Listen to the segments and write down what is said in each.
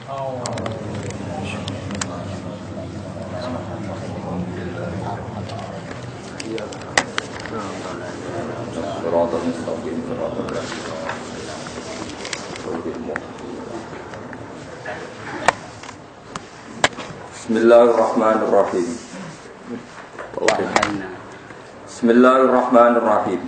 Bismillahirrahmanirrahim. Bismillahirrahmanirrahim.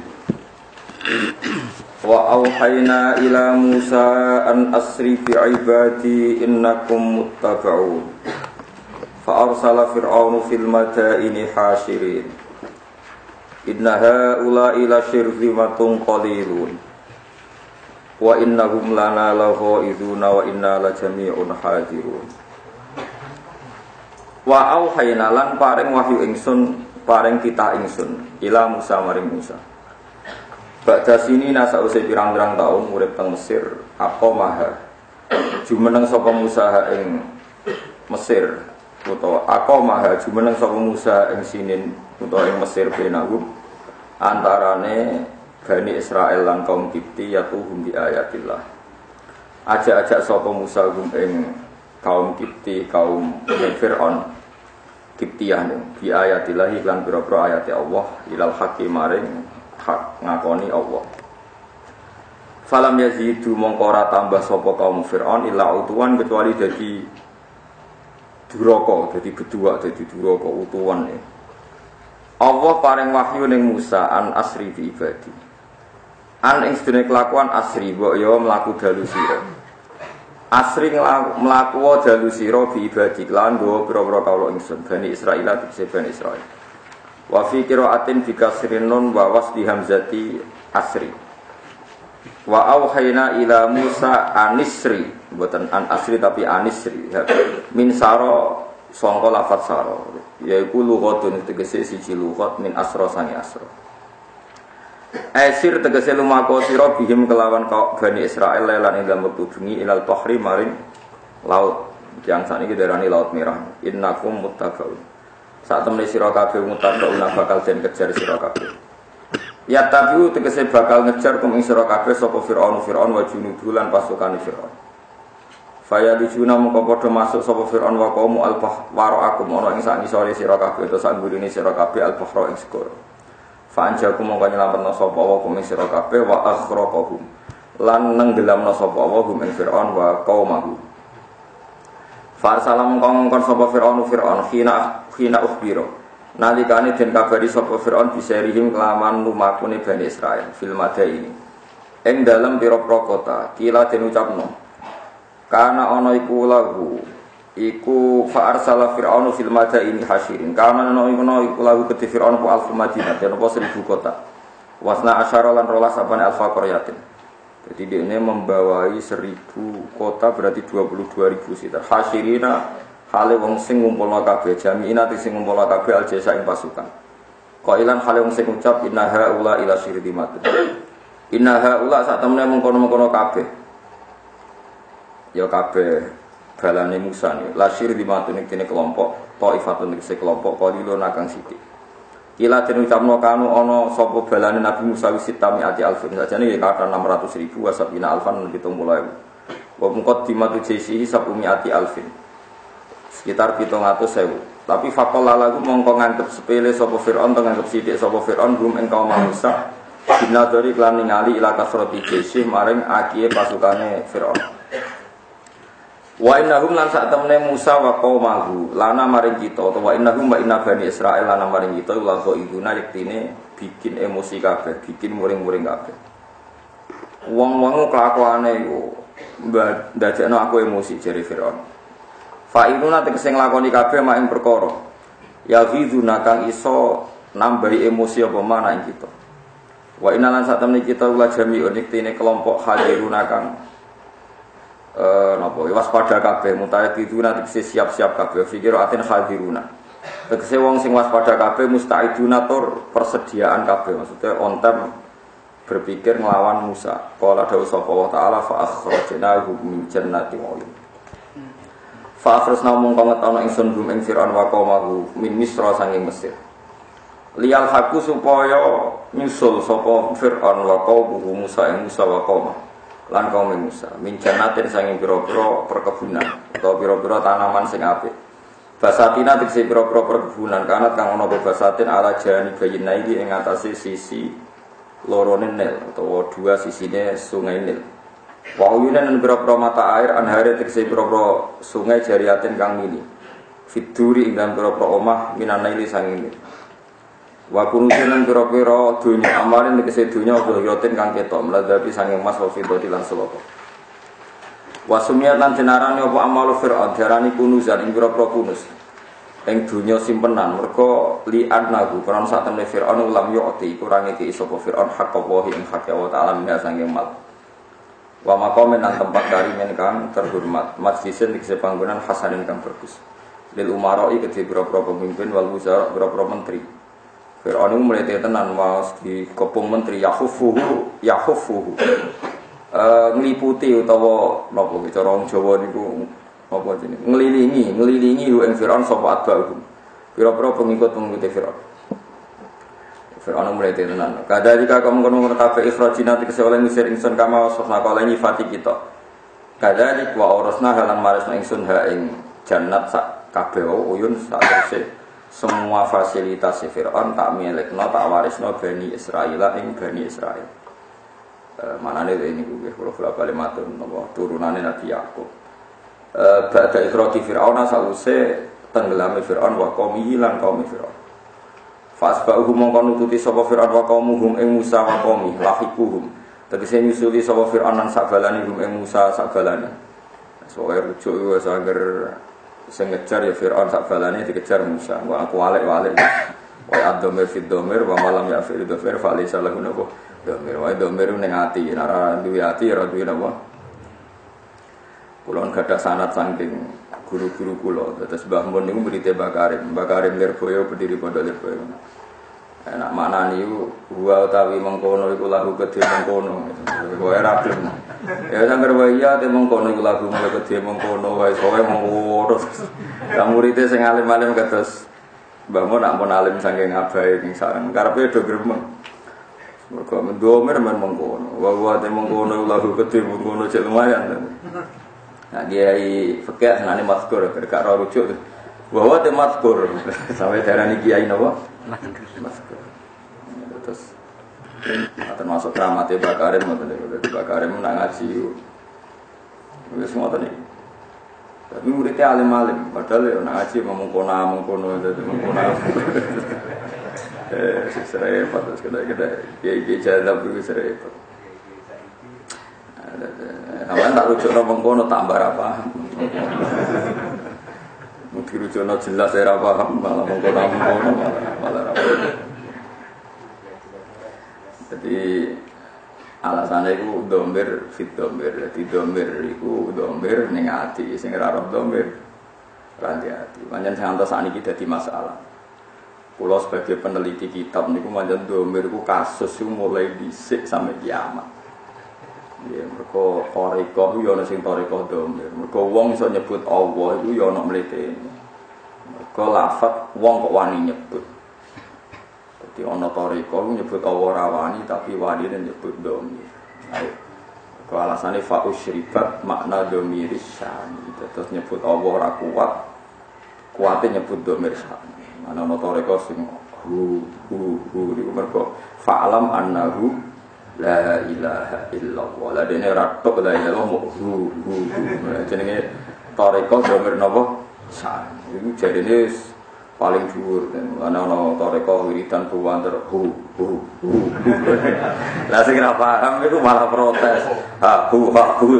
Wa auhayna ila Musa an asri bi ibadi innakum muttaba'un. Fa arsala fir'aunu fil madaini hashirin. Inna haula'i la syirzimatun qalilun. Wa innahum lana laghaizuna wa inna la jami'un hadirun. Wa auhayna lan paring wahyu ingsun paring kita ingsun ila Musa maring Musa. Ba'da sini nasause pirang-pirang taun urip teng Mesir apa maha jumeneng sapa Musa ing Mesir utawa apa maha jumeneng sapa Musa ing sinin utawa ing Mesir benahum antarane Bani Israel lan kaum Kipti yatuhum bi ayatillah. Ajak-ajak sapa Musa ing kaum Kipti kaum Fir'aun Kiptiyan bi ayatillah lan pira-pira ayat Allah ilal hakim maring hak ngakoni Allah. Falam yazidu mongko ora tambah sapa kaum Fir'aun illa utuwan kecuali dadi duraka, dadi bedua, dadi duraka utuwan. Allah paring wahyu ning Musa an asri fi ibadi. An ing sedene kelakuan asri mbok ya mlaku dalu sira. Asri mlaku dalu sira bi ibadi lan nggawa pira-pira kawula ingsun Bani Israil dikse Bani Israil. Wa fi qira'atin bi kasrin nun wa wasdi hamzati asri. Wa auhayna ila Musa anisri, mboten an asri tapi anisri. Min sara sangka lafaz sara, yaiku lughatun tegese siji lughat min asra sangi asra. Asir tegese lumaku sira bihim kelawan Bani Israil lan ing dalem wektu bengi ilal bahri maring laut. Yang sakniki diarani Laut Merah. Innakum muttaqun. Saat temne sira kabeh muttaquna bakal den kejar sira kabeh. Ya tabiu tegese bakal ngejar kum ing sira kabeh sapa Fir'aun wa junudu lan pasukane Fir'aun. Faya dijuna mongko padha masuk sapa Fir'aun wa qaum al-bahra akum ana ing sak ngisore sira kabeh utawa sak ngurine sira kabeh al-bahra ing segara. Fa anjakum mongko nyelametna sapa wa kum ing sira kabeh wa akhraqahum lan nenggelamna sapa wa hum ing Fir'aun wa qaumahu. Farsalam ngongkon sapa Fir'aun khina ukhbiro nalikane den kabari sapa Fir'aun biserihim kelaman lumakune Bani Israil fil madaini ing dalem pira-pira kota kila den ucapno kana ana iku lahu iku fa arsala Fir'aun fil madaini hashirin kana ana iku lahu kedhi Fir'aun wa alf madinah den apa 1000 kota wasna asyara lan rolas apane alfa qaryatin. Jadi dia membawai 1000 kota berarti 22.000 sitar. Hasyirina hale wong sing ngumpulna kabeh jami'ina sing ngumpulna kabeh aljasa ing pasukan. Qailan hale wong sing ngucap inna haula ila syirdimat. Inna haula sak temene mengkono-mengkono kabeh. Ya kabeh balane Musa ni. La syirdimat ning dene kelompok, taifatun ning kelompok qalilun akang sithik. Kila den ucapno kanu ana sapa balane Nabi Musa wisitami ati alfin sajane ya kata 600.000 wasabina alfan 70.000. Wa muqaddimatu jaisihi sabumi ati alfin. Sekitar 700.000. Tapi faqala lagu mongko nganggep sepele sapa Firaun nganggep sithik sapa Firaun rum ing kaum Musa binadari lan ningali ila kasrati jaisih maring akiye pasukane Firaun. Wa innahum lan sak temene Musa wa qaumahu lana maring kita utawa innahum wa inna Bani Israil lana maring kita la ghaiduna yektine bikin emosi kabeh, bikin muring-muring kabeh. Wong-wong kelakuane iku ndadekno aku emosi jare Firaun. Fa inuna tegese nglakoni kabeh mak ing perkara. Ya ghiduna kang iso nambahi emosi apa mana ing kita. Wa inna lan sak temene kita la jami'un yektine kelompok hadiruna kang napa waspada kabeh mutaiduna tegese siap-siap kabeh fikir atin hadiruna tegese wong sing waspada kabeh mustaiduna tur persediaan kabeh maksudnya on time berpikir nglawan Musa qala dawu sapa wa taala fa akhrajnahu min jannati wa'in fa akhrajna mongko ngetono ingsun gum ing Fir'aun wa qaumahu min Misra sanging Mesir liyal haku supaya nyusul sapa Fir'aun wa qaumuhu Musa ing Musa wa qaumah lan kaum Musa min jannatin sanging pira-pira perkebunan utawa pira-pira tanaman sing apik. Basatina tegese pira-pira perkebunan kanat kang ana basatin ala jani bayina iki ing atase sisi lorone Nil utawa dua sisine sungai Nil. Wa uyunan pira-pira mata air anhare tegese pira-pira sungai jariatin kang mini. Fituri ing dalem pira-pira omah minanaili sanging Nil. Wa kunutunan pira-pira donya amarin tegese donya dhiratin kang ketok mladhapi sanging emas wa fidati lan selapa. Wa sumiyat lan jenarane apa amalu fir'aun diarani kunuzan ing pira-pira kunuz. Ing donya simpenan merga li'annahu karena sak temne fir'aun lam yu'ti kurang iki sapa fir'aun hak Allah ing hak Allah taala minha sanging mal. Wa maqamen lan tempat karimen kang terhormat masjidin tegese panggonan hasanin kang bagus. Lil umaroi kedhe pira-pira pemimpin wal wuzara pira-pira menteri. Fir'aun itu mulai tenan mas di kepung menteri yahufuhu ngeliputi utawa napa cara wong Jawa niku apa jenenge ngelilingi ing Fir'aun sapa atba'u pira-pira pengikut Fir'aun. Fir'aun mulai tenan kadhalika kamu ngono kabeh ikhrajina tegese oleh ngusir ingsun kama wasna kala nyifati kita kadhalik wa urusna halan marisna ingsun ha ing jannat sak kabeh uyun sak terse semua fasilitas Fir'aun tak milikno tak warisno Bani Israil ing Bani Israil. Manane ini nggih kula bali matur napa turunane Nabi Yakub. Ba'da ikhraji Fir'aun sause tenggelame Fir'aun wa qaumi lan kaum Fir'aun. Fasba'uhum mongko nututi sapa Fir'aun wa qaumuhum ing Musa wa qaumi lahikuhum. Tegese nyusuli sapa Fir'aun lan sabalane hum ing Musa sabalane. Soale rujuk wis angger sing ngejar ya Fir'aun sak balane dikejar Musa. Wa aku walik-walik. Wa ad-dhamir fi dhamir wa malam ya fi dhamir fa laysa lahu napa dhamir. Wa dhamir ning ati, nek duwe ati ora duwe napa. Kula gadah sanad saking guru-guru kula. Terus Mbah Mun niku murid Mbah Karim. Mbah Karim Lirboyo pendiri Pondok Lirboyo. Enak maknane iku wa utawi mengkono iku lagu kedhe mengkono. Kowe ra gelem. Ya sangger wae ya te mengkono iku lagu mulai kedhe mengkono wae kowe mengkono. Lah murid sing alim-alim kados Mbah Mun nak pun alim saking abahe ning sareng. Karepe do gremeng. Mergo mendomer men mengkono. Wa te mengkono iku lagu kedhe mengkono cek lumayan. Nah kiai fikih senane mazkur gak ora rujuk. Wa te mazkur. Sampai darani kiai napa? Mazkur. Terus termasuk keramatnya Mbak Karim Mbak Karim nak ngaji wis ngoten iki. Tapi muridnya alim-alim padahal ya nak ngaji mengkono dadi mengkono. Serempet terus kena kiai jadab iki serempet. Awan tak rujukno mengkono tambah ra paham. Mungkin rujukno jelas ora paham malah mengkono malah ra paham. Jadi alasannya itu domir fit domir, jadi domir itu domir ning ati, sing ora roh domir ranti ati. Pancen santos saniki dadi masalah. Kula sebagai peneliti kitab niku pancen domir iku kasus iku mulai dhisik sampai kiamat. Ya mergo toriko yo ana sing toriko domir. Mergo wong iso nyebut Allah iku yo ana mletene. Mergo lafaz wong kok wani nyebut. Di ono toriko nyebut Allah rawani tapi wani nyebut domir. Ayo. Ke alasane fa usyribat makna domir syani. Terus nyebut Allah ora kuat. Kuate nyebut domir syani. Ana ono toriko sing hu niku mergo fa'lam annahu la ilaha illallah. Lah dene ora tok la ilaha illallah hu. Jenenge toriko domir napa? Syani. Iku jarine paling dhuwur ana toreko wiridan buwanter hu. Lah sing ora paham iku malah protes. Hu.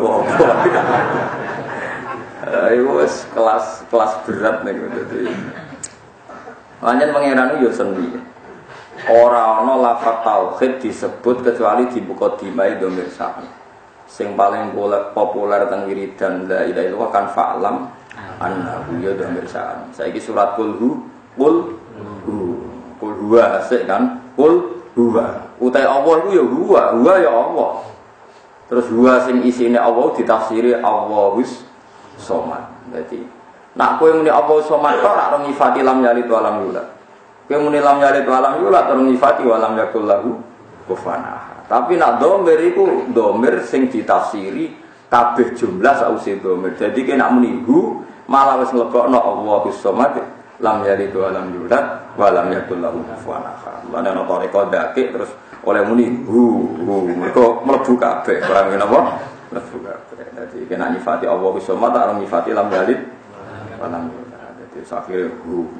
Iku wis kelas berat niku dadi. Lanjen pangeran yo seni. Ora ana lafaz tauhid disebut kecuali di mukadimah domir sa'an. Sing paling populer teng wiridan la ilaha illallah kan fa'lam annahu ya domir sa'an. Saiki surat qul huwa asik kan qul huwa utai Allah iku ya huwa ya Allah terus huwa sing isine Allah ditafsiri Allahus somad. Dadi nak kowe muni Allah somad tok ora nyifati lam yalid wa lam yulad. Kowe muni lam yalid wa lam yulad ora nyifati wa lam yakul lahu kufuwan ahad. Tapi nak domir iku domir sing ditafsiri kabeh jumlah sause domir. Jadi kena muni hu malah wis nglebokno Allahus Samad lam yalid wa lam yulad wa lam yakul lahu kufuwan ahad. Lan ana toreko dakik terus oleh muni hu mergo mlebu kabeh. Paham napa? Mlebu kabeh. Dadi kena nyifati Allahus Samad tak nyifati lam yalid wa lam yulad. Dadi akhire hu.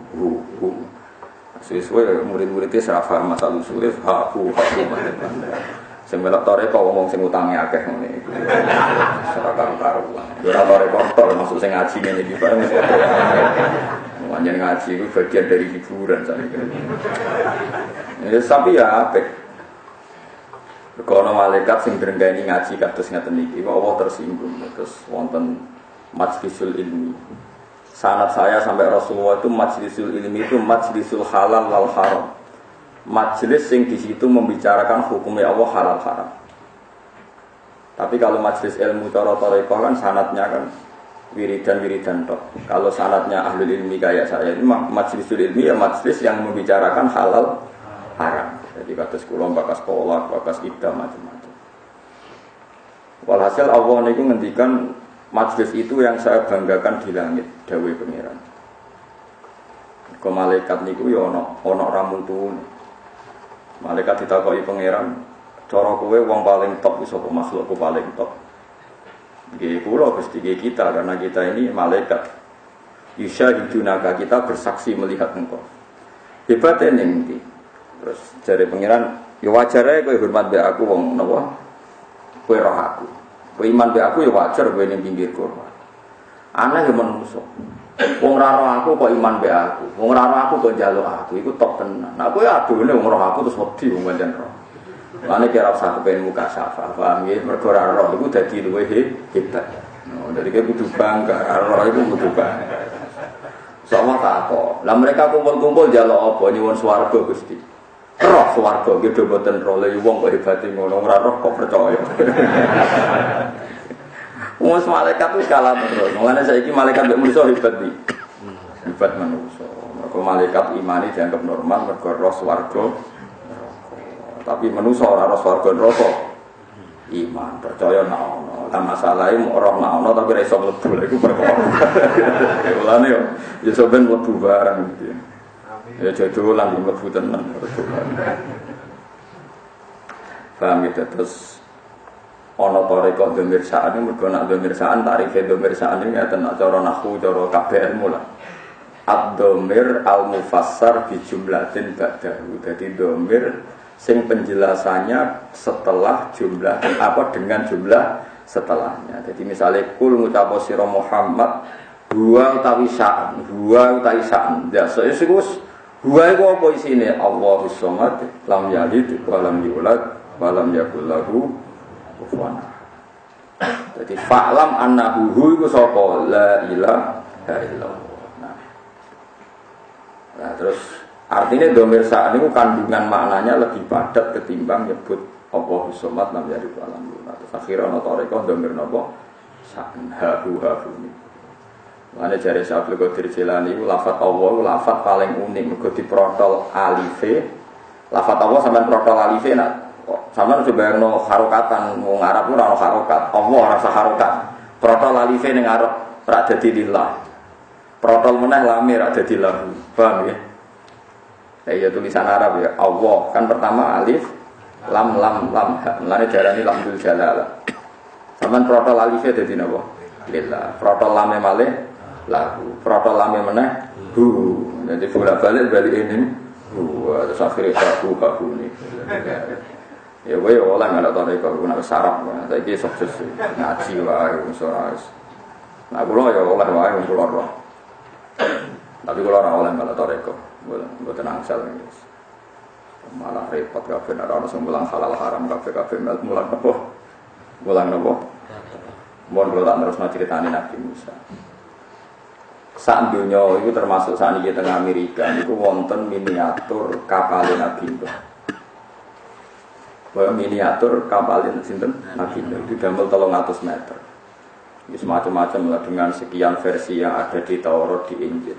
Sesuai murid-muridnya serah paham masalah usul haku sing melok toreko ngomong sing utange akeh ngene iki serah karo-karuan ora toreko tok maksud sing ngaji ngene iki bareng wong ngaji itu bagian dari hiburan sakniki tapi ya apik kono malaikat sing drenggani ngaji kados ngaten iki Allah tersinggung terus wonten majlisul ilmi. Sanad saya sampai Rasulullah itu majlisul ilmi itu majlisul halal wal haram. Majlis yang di situ membicarakan hukumnya Allah halal haram. Tapi kalau majlis ilmu cara tarekah kan sanadnya kan wiridan tok. Kalau sanadnya ahli ilmi kayak saya ini majlisul ilmi ya majlis yang membicarakan halal haram. Jadi kados kula bakas kolak, bakas ida macam-macam. Walhasil Allah niku ngendikan majlis itu yang saya banggakan di langit, dawuh pangeran. Ke malaikat niku ya ana ramutune. Malaikat ditakoki pangeran, cara kowe wong paling top sapa makhlukku paling top. Nggih kula Gusti kita karena kita ini malaikat. Yusyahidunaka kita bersaksi melihat engkau. Hebate ning ndi? Terus jare pangeran, ya wajar ae kowe hormat mbek aku wong napa? Kowe roh aku. Kowe iman be aku ya wajar kowe ning pinggirku. Aneh ya menungso. Wong ra roh aku kok iman be aku. Wong ra roh aku kok njaluk aku. Iku top tenan. Nah kowe adune wong roh aku terus wedi wong pancen roh. Mane kira usah kepen muka syafa. Paham nggih? Mergo ra roh iku dadi luwih hebat. No, dari kowe kudu bangga. Roh iku kudu bangga. Sama tak kok. Lah mereka kumpul-kumpul njaluk apa nyuwun swarga Gusti. Roh swarga gitu boten roh le wong kok hebate ngono ora roh kok percaya. Wong malaikat itu skala terus. Mulane saiki malaikat mek manusa hebat iki. Hebat manusa. Mergo malaikat imani dianggap normal mergo roh swarga. Tapi manusa ora roh swarga neraka. Iman percaya nek ono. Lah masalahe roh nek ono tapi ora iso mlebu lha iku perkara. Mulane yo sampeyan mlebu barang gitu. Ya jodolan mlebu tenan. Paham gitu terus ana tarekah demirsaan iki mergo nak demirsaan tarife demirsaan iki ngaten cara nahwu cara kabeh ilmu lah. Ad-dhamir al-mufassar bi jumlatin ba'dahu. Dadi dhamir sing penjelasannya setelah jumlah apa dengan jumlah setelahnya. Jadi misalnya kul ngucap sira Muhammad huwa utawi sya'an, huwa utawi sya'an. Ya sesuk huwa iku apa isine? Allahus Samad, lam yalid wa lam yulad wa lam yakul lahu kufuwan ahad. Jadi fa'lam annahu hu iku sapa? La ilaha illallah. Nah, terus artinya dhamir sa'an itu kandungan maknanya lebih padat ketimbang nyebut Allahus Samad lam yalid wa lam yulad. Terus akhirnya ana tarekah dhamir napa? Sa'an hu ini. Mana jari Syaikhul Qadir Jilani itu lafaz Allah lafaz paling unik mergo diprotol alife. Lafaz Allah sampean protol alife nak sampean coba bayangno harokatan wong Arab ora ono harokat. Allah rasa harokat. Protol alife ning arep ra dadi lillah. Protol meneh lame ra dadi lahu. Paham ya? Ya tulisan Arab ya. Allah kan pertama alif lam. Mulane diarani lamdul jalalah. Sampean protol alife dadi napa? Lillah. Protol lame malih lahu, protol lame meneh hu. Jadi bolak-balik ini hu, terus akhirnya hu ini. Ya wae oleh ana tarekah ana sarap. Saiki sukses ngaji wae wis ora wis. Nah kula ya oleh wae wong kula roh. Tapi kula ora oleh ana tarekah. Mboten angsal wis. Malah repot kabeh nek ana sing mulang halal haram kabeh mulang apa? Mulang napa? Mohon kula tak terusno critane Nabi Musa. Sak donya itu termasuk saat ini tengah Amerika itu wonten miniatur kapalin Nabi Nuh. Bahwa miniatur kapalin sinten Nabi Nuh itu damel 300 meter. Ini semacam-macam lah dengan sekian versi yang ada di Taurat di Injil.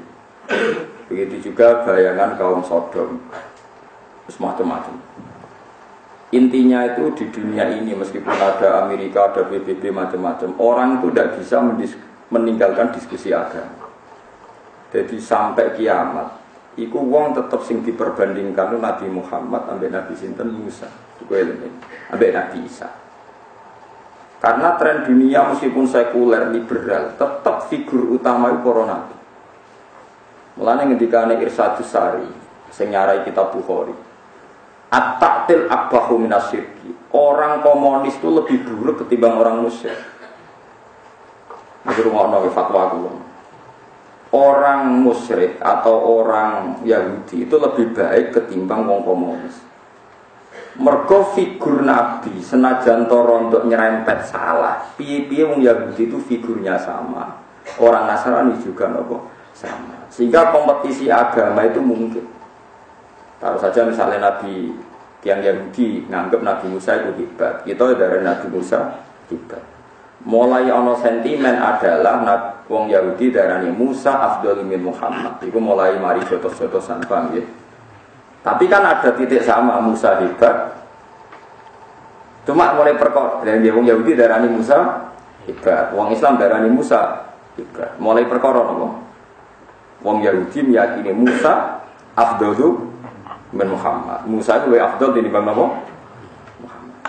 Begitu juga bayangan kaum Sodom. Semacam-macam. Intinya itu di dunia ini meskipun ada Amerika, ada PBB macam-macam, orang itu tidak bisa meninggalkan diskusi agama. Jadi sampai kiamat, iku wong tetap sing diperbandingkan Nabi Muhammad ambek Nabi sinten Musa, ambek Nabi Isa. Karena tren dunia meskipun sekuler liberal, tetap figur utama itu para nabi. Mulane ngendikane Irsyadus Sari, sing nyarai kitab Bukhari. At-ta'til akbahu minasyirki. Orang komunis itu lebih buruk ketimbang orang musyrik. Iki rumono fatwa kula. Orang musyrik atau orang Yahudi itu lebih baik ketimbang wong komunis. Mergo figur nabi senajan to rondok nyerempet salah. Piye-piye wong Yahudi itu figurnya sama. Orang Nasrani juga nopo sama. Sehingga kompetisi agama itu mungkin. Taruh saja misalnya Nabi yang Yahudi nganggep Nabi Musa itu hebat, kita dari Nabi Musa hebat. Mulai ono sentimen adalah wong Yahudi darani Musa afdhalu min Muhammad. Itu mulai mari jotos-jotosan paham ya. Tapi kan ada titik sama Musa hebat. Cuma mulai perkara dan wong Yahudi darani Musa hebat, wong Islam darani Musa hebat. Mulai perkara napa? Wong Yahudi meyakini Musa afdhalu min Muhammad. Musa itu lebih afdal dinimbang apa? Muhammad.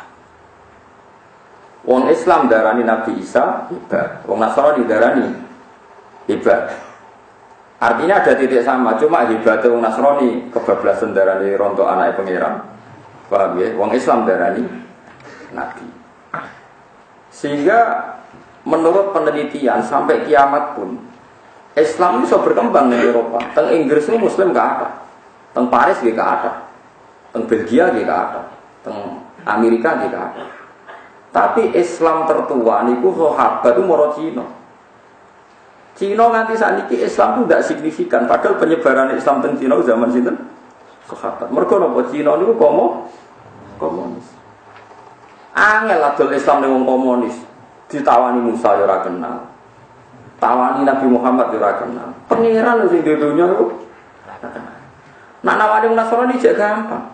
Wong Islam darani Nabi Isa hebat, wong Nasrani darani hebat. Artinya ada titik sama, cuma hebat wong Nasrani kebablasan darani rontok anak pangeran. Paham ya? Wong Islam darani Nabi. Sehingga menurut penelitian sampai kiamat pun Islam bisa berkembang di Eropa. Teng Inggris itu Muslim gak ada. Teng Paris dia gak ada, teng Belgia dia gak ada, teng Amerika dia gak ada. Tapi Islam tertua niku sahabat itu moro Cina. Cina nganti saniki Islam itu tidak signifikan. Padahal penyebaran Islam teng Cina zaman sinten? Sahabat. Mergo napa Cina niku komunis. Angel adol Islam ning wong komunis. Ditawani Musa ya ora kenal. Tawani Nabi Muhammad ya ora kenal. Pangeran sing di dunya iku ora kenal. Nak nawani Nasrani jek gampang.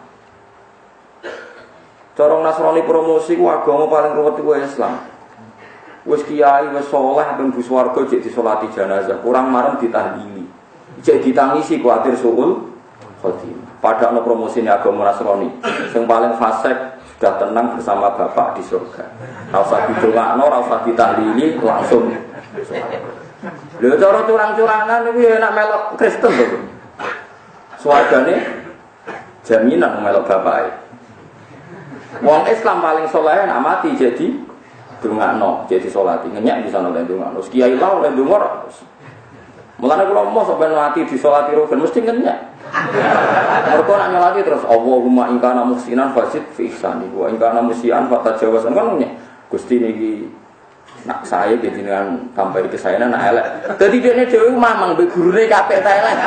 Corong Nasrani promosi ku agama paling ruwet iku Islam. Wis kiai wis saleh ben bus warga jek disolati jenazah, kurang marem ditahlili. Jek ditangisi kuwatir suul khotimah. Padahal promosine agama Nasrani, sing paling fasik sudah tenang bersama Bapak di surga. Ora usah didongakno, ora usah ditahlili, langsung. Lho cara curang-curangan iki enak melok Kristen lho. Suargane jaminan melok bapak. Wong Islam paling soleh nak mati jadi dongakno, jadi salati ngenyak bisa nang dongakno. Kiai lah oleh ndonga. Mulane kula mosok ben mati disolati rugen mesti ngenyak. Mergo nak nyolati terus Allahumma in kana muhsinan fasid fi ihsani wa in kana musian fatajawazan kan ngenyak. Gusti niki nak saya jenengan tambahi kesayangan nak elek. Dadi dekne dhewe mamang mbek gurune kabeh ta elek.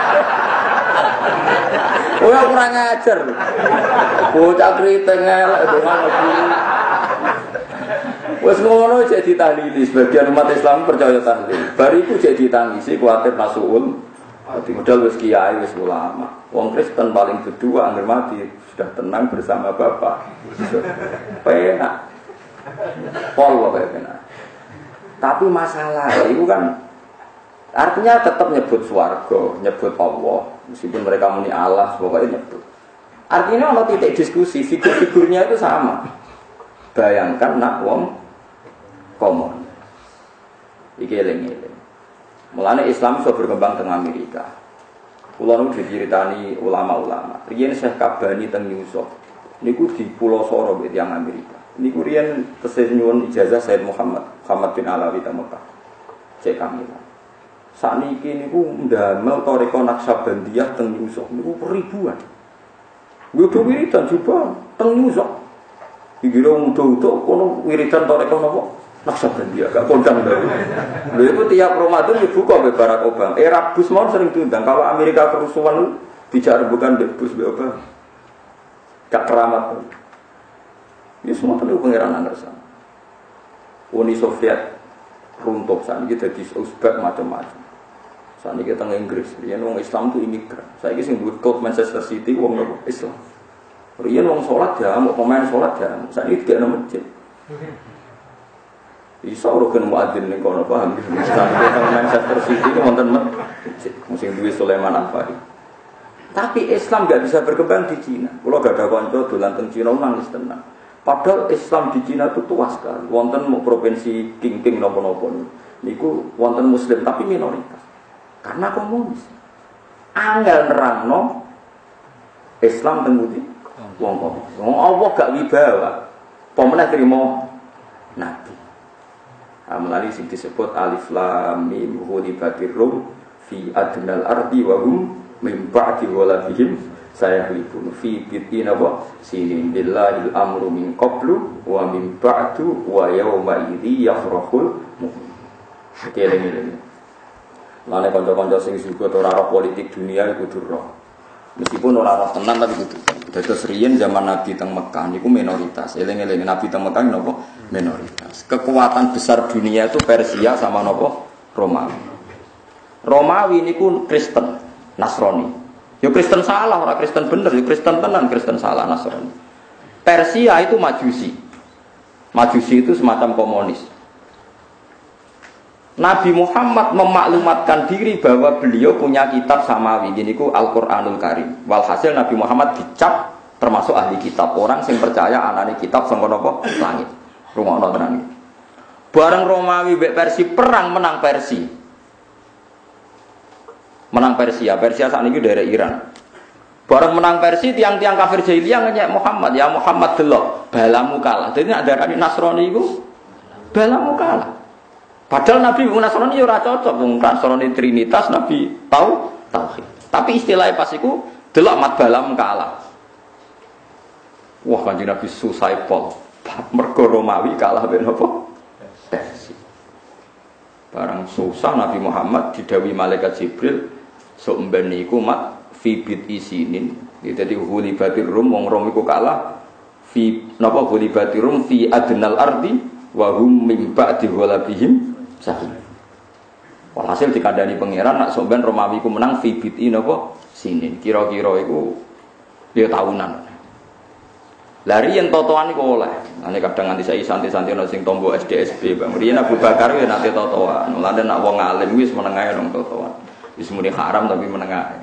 Oh ya kurang ajar. Bocah kriting elek dongan iki. Wes ngono jadi tahlili, sebagian umat Islam percaya tahlil. Bariku jadi ditangisi kuwatir nasuul. Dadi modal wis kiai wis ulama. Wong Kristen paling berdua angger mati sudah tenang bersama Bapak. Penak. Pol wae penak. Tapi masalah itu kan artinya tetap nyebut swarga, nyebut Allah. Meskipun mereka muni Allah, pokoknya nyebut. Artinya kalau titik diskusi, figur-figurnya itu sama. Bayangkan nak wong komun. Iki eling-eling. Mulane Islam iso berkembang teng Amerika. Kula nu diceritani ulama-ulama. Riyen Syekh Kabani teng Yusuf. Niku di Pulau Soro mbek tiyang Amerika. Niku riyen tesih nyuwun ijazah Said Muhammad bin Alawi teng Mekah. Cek Kamila. Sakniki niku ndamel toriko Naksabandiyah teng Yusuf niku ribuan. Niku wiridan juga teng Yusuf. Iki lho mudo-mudo kono wiridan toriko napa? Naksabandiyah gak kondang lho. Lho iku tiap Ramadan dibuka be Barack Obama. Era Bush mau sering diundang. Kalau Amerika kerusuhan dijak rebukan be Bush be Obama. Gak keramat. Ini semua tentu pengeran Anderson. Uni Soviet runtuh saat ini jadi Uzbek macam-macam. Saat ini kita Inggris, ya orang Islam itu imigran. Saya ini sing buat klub Manchester City, orang Islam. Riyen wong salat jamak, pemain salat jamak. Saiki gak nang masjid. Iso ora kena muadzin ning kono paham. Sampai Manchester City wonten masjid sing duwe Sulaiman Al-Fari. Tapi Islam gak bisa berkembang di Cina. Kalau gak ada kanca dolan teng Cina nangis tenang. Padahal Islam di Cina itu tua sekali. Wonten mau provinsi Qingqing napa-napa niku wonten muslim tapi minoritas. Karena komunis. Angel nerangno Islam teng pundi? Wong komunis. Wong Allah gak wibawa. Pemenang terima nabi. Amalani sing disebut alif lam mim ghulibatir rum fi adnal ardi wa hum min ba'di ghalabihim sayaghlibun fi bitin wa sinin billahi al-amru min qablu wa min ba'du wa yawma idzi yafrahul mu'min. Keleng-keleng. Lane kanca-kanca sing sugih ora roh politik dunia iku kudu roh. Meskipun ora roh tenan tapi kudu. Dados riyen zaman Nabi teng Mekah niku minoritas. Eling-eling Nabi teng Mekah napa? Minoritas. Kekuatan besar dunia itu Persia sama napa? Romawi. Romawi niku Kristen, Nasrani. Ya Kristen salah, ora Kristen bener, ya Kristen tenan, Kristen salah, Nasrani. Persia itu Majusi. Majusi itu semacam komunis. Nabi Muhammad memaklumatkan diri bahwa beliau punya kitab samawi, niku Al-Qur'anul Karim. Walhasil Nabi Muhammad dicap termasuk ahli kitab, orang yang percaya anane kitab sangka napa langit. Rungokno tenan. Bareng Romawi mbek Persia perang menang Persia. Menang Persia, Persia saat ini daerah Iran. Bareng menang Persia, tiang-tiang kafir jahiliyah ngenyek Muhammad, ya Muhammad delok, balamu kalah. Jadi ada kan Nasrani itu, balamu kalah. Padahal Nabi Nasrani ora cocok, Nasrani Trinitas, Nabi tahu tauhid. Tapi istilahnya pas iku delok mat balamu kalah. Wah Kanjeng Nabi susah pol. Mergo Romawi kalah ben apa? Persia. Barang susah Nabi Muhammad didawi malaikat Jibril sok mben niku mat fi bid isinin. Dadi hulibatir rum wong Rom iku kalah fi napa hulibatir rum fi adnal ardi wa hum min ba'di ghalabihim sahih. Walhasil dikandani pangeran nak sok ben Romawi ku menang fi bid napa sinin. Kira-kira iku ya tahunan. Lari yang totoan iku oleh. Ane kadang nganti saiki santai-santai ana sing tombo SDSB, Bang. Riyen Abu Bakar ya nate totoan. Mulane nek wong alim wis menengae nang totoan. Wis muni haram tapi menengae.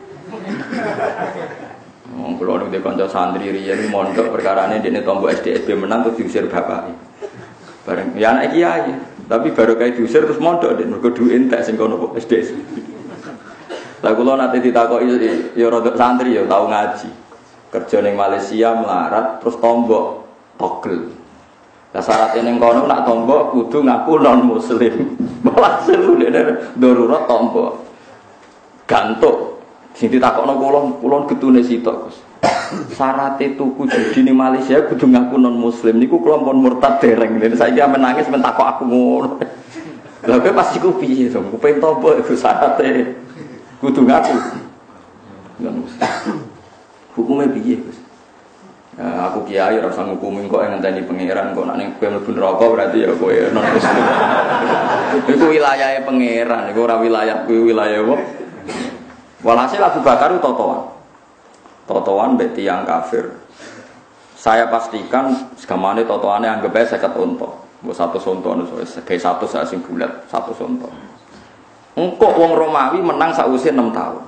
Wong kula nek kanca santri riyen mondok perkarane dene tombo SDSB menang terus diusir bapake. Bareng ya anak kiai, tapi baru kae diusir terus mondok dene mergo duwe entek sing kono SDSB. Lah kula nate ditakoki ya rada santri ya tau ngaji. Kerja ning Malaysia melarat terus tombok togel. Lah syaratnya ning kono nak tombok kudu ngaku non muslim. Walhasil dene darurat tombok. Gantuk. Sing ditakokno kula getune sitok, Gus. Syaratnya tuku judi ning Malaysia kudu ngaku non muslim niku kula pun murtad dereng. Saiki menangis men takok aku ngono. Lah kowe pas iku piye to? Kupen tombok iku syaratnya kudu ngaku non muslim. Hukumnya piye, Gus? Nah, aku kiai ora usah ngukumin kok ngenteni pangeran kok nek ning kowe mlebu neraka berarti ya kowe non muslim. Iku wilayahe pangeran, iku ora wilayah kuwi wilayah wong. Walhasil Abu Bakar totoan. Totoan mbek tiyang kafir. Saya pastikan segamane totoane anggap ae 50 unta. Mbok 100 unta wis gawe 100 sak sing bulat, 100 unta. Engko wong Romawi menang sakwise 6 tahun.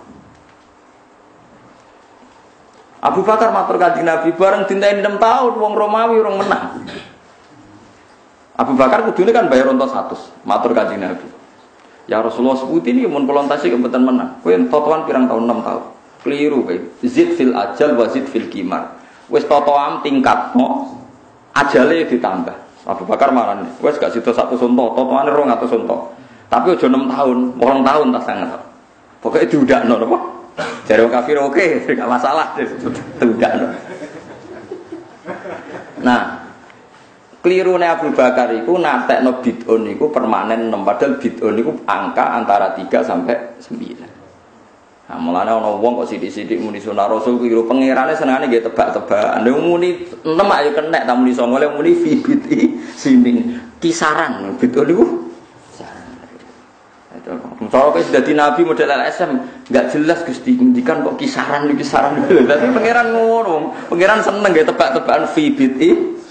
Abu Bakar matur kanjeng Nabi bareng dinteni 6 tahun wong Romawi urung menang. Abu Bakar kudune kan bayar unta 100, matur kanjeng Nabi. Ya Rasulullah sebuti ini mun kula entasi kemboten menang. Kowe totoan pirang tahun 6 tahun. Keliru kowe. Zid fil ajal wa zid fil qimar. Wis totoan tingkatno ajale ditambah. Abu Bakar marane. Wis gak sida 100 unta, totoane 200 unta. Tapi aja 6 tahun, 8 tahun ta sangat. Pokoke diudakno napa? Jare wong kafir oke, gak masalah. Tidak. Nah, kelirune Abu Bakar iku natekno bid'un niku permanen 6 padahal bid'un niku angka antara 3 sampai 9. Nah, mulane ana wong kok sithik-sithik muni sunah Rasul keliru pangerane senengane nggih tebak-tebakan. Nek muni 6 ayo kenek ta muni 9 le muni fi bid'i sini kisaran bid'un niku. Misalnya kayak sudah di Nabi model LSM, nggak jelas Gusti ngendikan kok kisaran. Tapi pangeran ngono, pangeran seneng gak tebak-tebakan fibiti.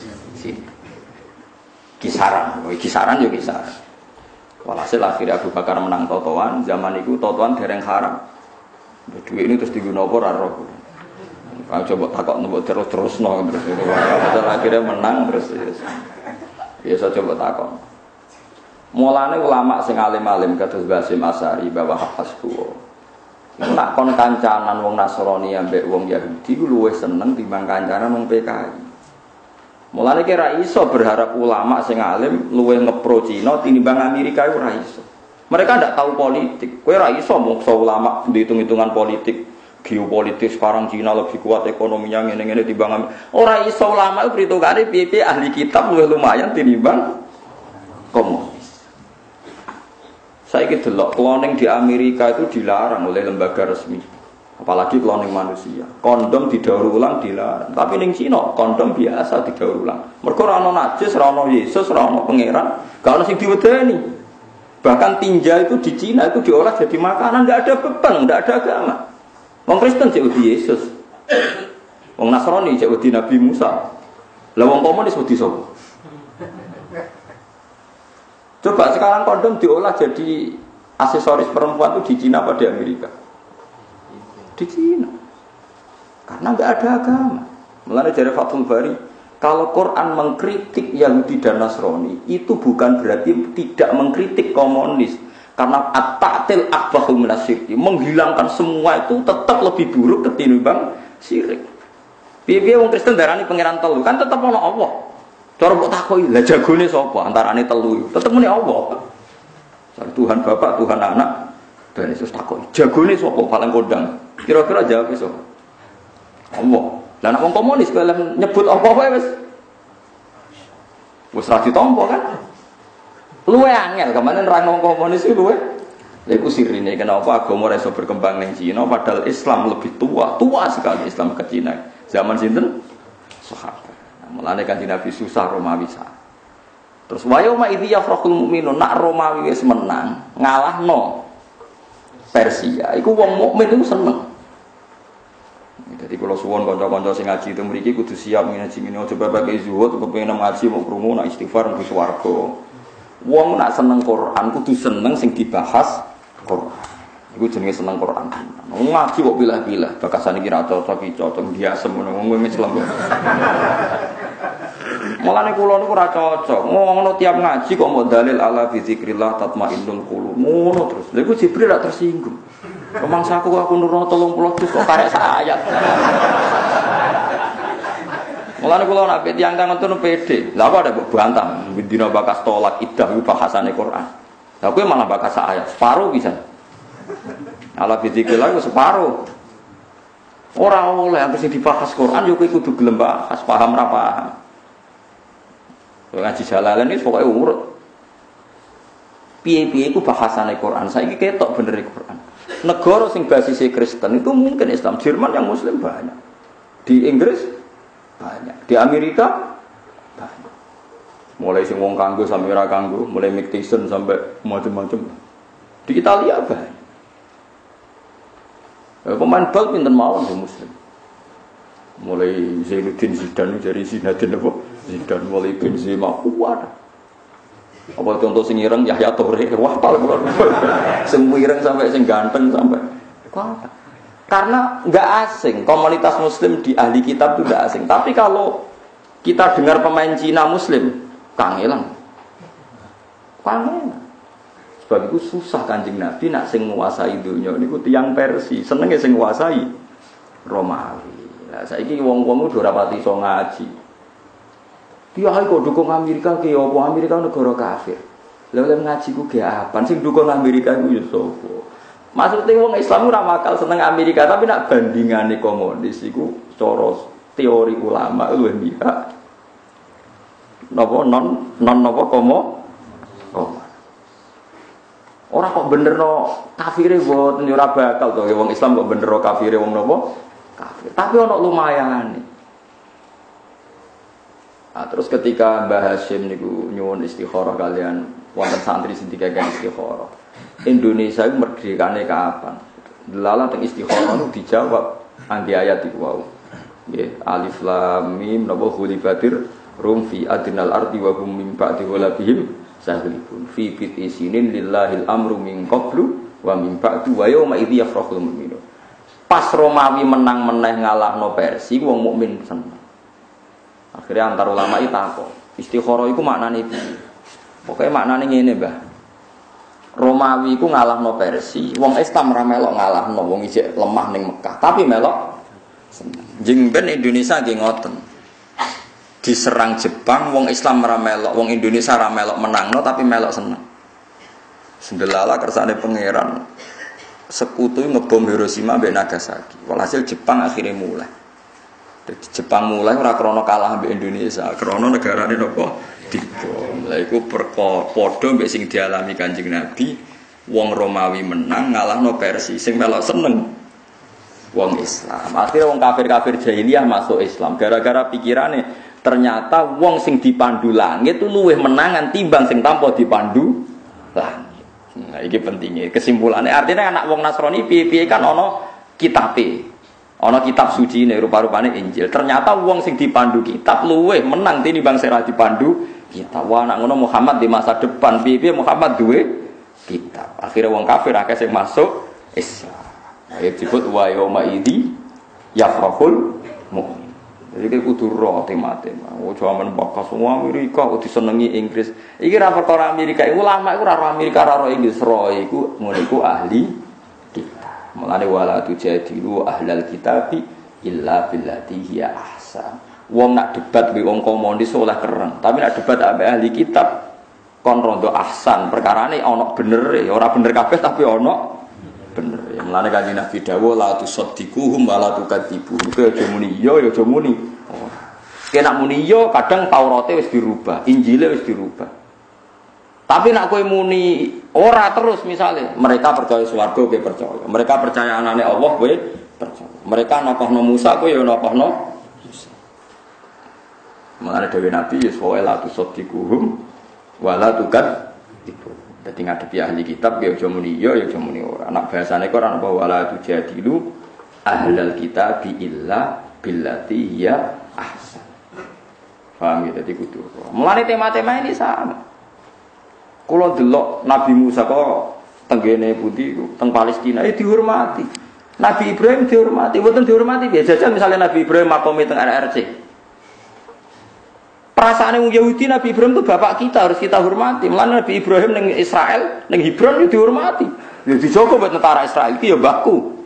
Kisaran yo kisaran. Walhasil akhirnya Abu Bakar menang totoan, zaman itu totoan dereng haram. Duit ini terus digunakan apa ora roh. Kalau coba takok nembok terus akhirnya menang terus. Ya saya coba takok. Mulane ulama sing alim-alim kados Basim Asari bahwa hasbuh. Nek kon kancanan wong Nasrani ambek wong Yahudi ku luwih seneng timbang kancanan wong PKI. Mulane kira iso berharap ulama sing alim luwih ngepro Cina tinimbang Amerika ora iso. Mereka ndak tahu politik. Kowe ora iso muksa ulama hitung-hitungan politik, geopolitik sekarang Cina lebih kuat ekonominya ngene-ngene timbang Amerika. Ora iso ulama itu perhitungane piye-piye ahli kitab luwih lumayan tinimbang komunis. Saiki delok cloning di Amerika itu dilarang oleh lembaga resmi. Apalagi cloning manusia. Kondom didaur ulang dilarang. Tapi ning Cina kondom biasa didaur ulang. Mergo ora ana najis, ora ana Yesus, ora ana pangeran, gak ana sing diwedeni. Bahkan tinja itu di Cina itu diolah jadi makanan, enggak ada beban, enggak ada agama. Wong Kristen cek wedi Yesus. Wong Nasrani cek wedi Nabi Musa. Lah wong komunis wedi sapa? Coba sekarang kondom diolah jadi aksesoris perempuan itu di Cina apa di Amerika? Di Cina. Karena enggak ada agama. Mulane dari Fathul Bari, kalau Quran mengkritik Yahudi dan Nasrani, itu bukan berarti tidak mengkritik komunis. Karena at-ta'til akbahu minasyirki, menghilangkan semua itu tetap lebih buruk ketimbang syirik. Piye-piye wong Kristen darani pangeran telu, kan tetap ana Allah. Cara mbok takoki, lah jagone sapa antarane telu? Tetep muni Allah. Tuhan Bapa, Tuhan Anak, dan Yesus takoki. Jagone sapa paling kondang? Kira-kira jawab iso. Allah. Lah nek wong komunis kalau nyebut apa wae wis ra ditampa kan. Luwe angel kemana nerang wong komunis iki luwe. Lha iku sirine kenapa agama ora iso berkembang ning Cina padahal Islam lebih tua sekali Islam ke Cina. Zaman sinten? Sahabat. Mulane Kanjeng Nabi susah Romawi sah. Terus wa yauma idzi yafrahul mu'minun nak Romawi wis menang, ngalahno Persia. Iku wong mukmin iku seneng. Jadi kalau suwon kanca-kanca sing ngaji itu mriki kudu siap ngaji ngene aja bae zuhud kepengin ngaji mau krungu nak istighfar mlebu swarga. Wong nak seneng Quran kudu seneng sing dibahas Quran. Iku jenenge seneng Quran. Ngaji kok pilah-pilah, bakasane iki ra cocok biasa ngono wong Islam. Mulane kula niku ora cocok. Ngono tiap ngaji kok mau dalil ala fi zikrillah tatmainnul qulub. Ngono terus. Lha iku Jibril ra tersinggung. Rumangsaku aku nurono 30 juz kok karek sayat. Mulane kula nek tiyang kang ngono pede. Lah kok ada bantah dina bakas tolak idah iku bahasane Quran. Lah kowe malah bakas ayat separuh bisa. Ala bidzikrillah ku separuh. Ora oleh ambek sing dibahas Quran yo kowe kudu gelem bahas, paham ra paham. Ngaji Jalalain iki pokoke urut. Piye-piye iku bahasane Quran. Saiki ketok bener Quran. Negara sing basisnya Kristen itu mungkin Islam. Jerman yang Muslim banyak. Di Inggris banyak. Di Amerika banyak. Mulai sing wong kanggo sampai ora kanggo, mulai Mike Tyson sampai macam-macam. Di Italia banyak. Pemain bal pinten mawon wong Muslim. Mulai Zainuddin Zidane dari Zinedine apa? Zidane mulai Benzema kuat. Apa contoh sing ireng Yahya Toure, wah pal kula. Sing ireng sampai sing ganteng sampai kuat. Karena enggak asing, komunitas muslim di ahli kitab itu enggak asing. Tapi kalau kita dengar pemain Cina muslim, kangelan. Kangelan. Sebab itu susah Kanjeng Nabi nak sing nguasai dunya niku tiyang Persia, senenge sing nguasai Romawi. Lah saiki wong-wong udah rapati iso ngaji. Dia kok dukung Amerika ki opo Amerika negara kafir. Lah oleh ngaji ku ge apa? Sing dukung Amerika ku yo sapa? Maksudnya wong Islam ora bakal seneng Amerika, tapi nak bandingane komunis iku cara teori ulama luwih mihak. Napa non napa komo? Ora kok benerno kafire mboten ora bakal to wong Islam kok benerno kafire wong napa? Kafir. Tapi ana lumayane. Nah, terus ketika Mbah Hasyim niku nyuwun istikharah kalian wonten santri sing dikagem istikharah. Indonesia itu merdekane kapan? Delala teng istikharah itu dijawab angge ayat iku wau. Nggih, alif lam mim napa ghulibatir rum fi adnal ardi wa hum min ba'di ghalabihim sahlibun fi bitisinin lillahil amru min qablu wa min ba'du wa yauma idzi yafrahul mu'minun. Pas Romawi menang meneh ngalahno Persia wong mukmin seneng. Akhirnya antar ulama iki takok, istikharah iku maknane piye? Pokoke maknane ngene, Mbah. Romawi ku ngalahno Persia, wong Islam ra melok ngalahno wong isih lemah ning Mekah, tapi melok seneng. Jeng ben Indonesia nggih ngoten. Diserang Jepang, wong Islam ra melok, wong Indonesia ra melok menangno tapi melok seneng. Sendelala kersane pangeran. Sekutu ngebom Hiroshima mbek Nagasaki. Walhasil Jepang akhirnya mulai. Jadi Jepang mulai ora krana kalah mbek Indonesia, krana negarane napa? Dibom. Lha iku padha mbek sing dialami Kanjeng Nabi, wong Romawi menang ngalahno Persia, sing melok seneng wong Islam. Akhirnya wong kafir-kafir jahiliyah masuk Islam gara-gara pikirane ternyata wong sing dipandu langit itu luwih menangan timbang sing tanpa dipandu langit. Nah, ini pentingnya kesimpulannya. Artinya anak wong Nasrani piye-piye kan ana kitabe. Ana kitab suci ne rupa-rupane Injil. Ternyata wong sing dipandu kitab luwih menang tinimbang sing ora dipandu kitab. Wah, anak ngono Muhammad di masa depan piye-piye Muhammad duwe kitab. Akhirnya wong kafir akeh sing masuk Islam. Ayat disebut wa yauma idzi yafrahul mu'min. Jadi kudu ro tema-tema. Ojo amen bakas semua Amerika kok disenengi Inggris. Iki ra perkara Amerika, ulama iku ra Amerika ra ro Inggris ro iku ngono iku ahli kita. Mulane wala tujadilu ahlal kitabi illa billati hiya ahsan. Wong nak debat mbek wong komunis oleh keren, tapi nak debat ambek ahli kitab kon rondo ahsan. Perkarane ana benere, ora bener kabeh tapi ana bener. Mulane Kanjeng Nabi dawuh la tusaddiquhum wa la tukadzibuhum. Kowe aja muni iya ya aja muni ora. Kena muni iya kadang Taurate wis dirubah, Injile wis dirubah. Tapi nak kowe muni ora terus misale, mereka percaya swarga kowe percaya. Mereka percaya anane Allah kowe percaya. Mereka nakohno Musa kowe ya nakohno Musa. Mulane dawuh Nabi ya la tusaddiquhum wa la tukadzibuhum. Dadi ngadepi ahli kitab ya aja muni iya ya aja muni ora. Anak bahasane Quran apa wala tujadilu ahlal kitab illa billati hiya ahsan. Paham ya dadi kudu. Mulane tema-tema ini sama. Kula delok Nabi Musa kok tenggene putih teng Palestina dihormati. Nabi Ibrahim dihormati, mboten dihormati piye? Jajal misalnya Nabi Ibrahim makome teng RRC. Perasaan yang Yahudi Nabi Ibrahim itu bapak kita harus kita hormati. Mulane Nabi Ibrahim ning Israel, ning Hebron itu dihormati. Ya dijogo buat tentara Israel iki ya mbahku.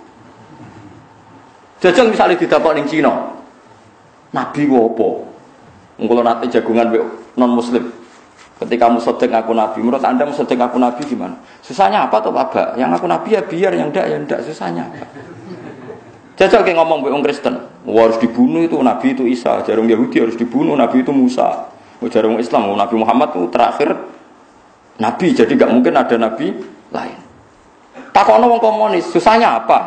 Jajal misalnya didapok ning Cina. Nabi ku apa? Engko nate jagungan non muslim. Ketika musaddiq aku nabi, menurut Anda musaddiq aku nabi gimana? Susahnya apa toh Pak? Yang aku nabi ya biar, yang ndak susahnya apa? Jajal kayak ngomong mbek wong Kristen, harus dibunuh itu nabi itu Isa, jarung Yahudi harus dibunuh nabi itu Musa. Jarung Islam Nabi Muhammad itu terakhir nabi, jadi enggak mungkin ada nabi lain. Takono wong komunis, susahnya apa?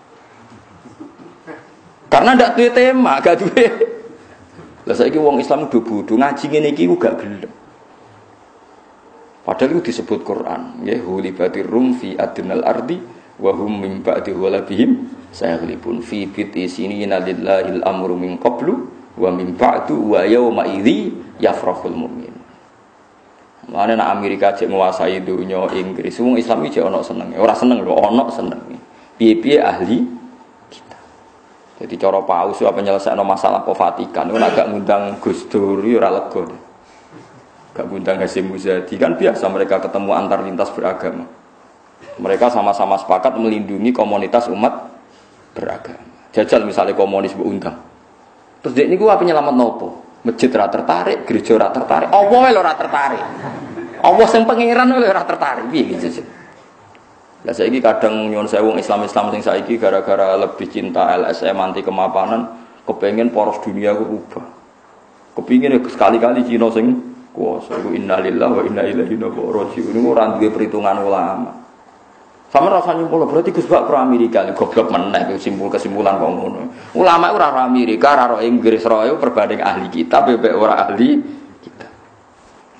Karena ndak duwe tema, gak duwe. Lah saiki wong Islam do bodho ngaji ngene iki gak gelem. Padahal itu disebut Quran, ya hulibatir rum fi adnal ardi wa hum min ba'di ghalabihim sayaghlibun fi bitisini lillahil amru min qablu wa min ba'du wa yauma idzi yafrahul mu'min. Mane nek Amerika cek nguasai dunya Inggris, wong Islam iki ana senenge. Ora seneng lho, ana senenge. Piye-piye ahli kita. Jadi cara paus apa nyelesaikno masalah po Vatikan, nek gak ngundang Gus Dur ya ora lega. Gak ngundang Hasyim Muzadi kan biasa mereka ketemu antar lintas beragama. Mereka sama-sama sepakat melindungi komunitas umat beragama. Jajal misalnya komunis berundang. Terus dia ini gua penyelamat nopo? Masjid ora tertarik, gereja ora tertarik, apa wae ora tertarik. Allah sing pangeran wae ora tertarik. Piye gitu sih? Lah saiki kadang nyuwun sewu Islam-Islam sing saiki gara-gara lebih cinta LSM anti kemapanan, kepengin poros dunia ku rubah. Kepingin sekali-kali Cina sing kuwasa iku innalillahi wa inna ilaihi raji'un. Ini ora duwe perhitungan ulama. Sama rasanya nyimpul berarti Gus Bak pro Amerika goblok meneh kesimpulan kok ngono. Ulama ora ro Amerika, ora ro Inggris, ro perbanding ahli kitab bebek ora ahli kitab.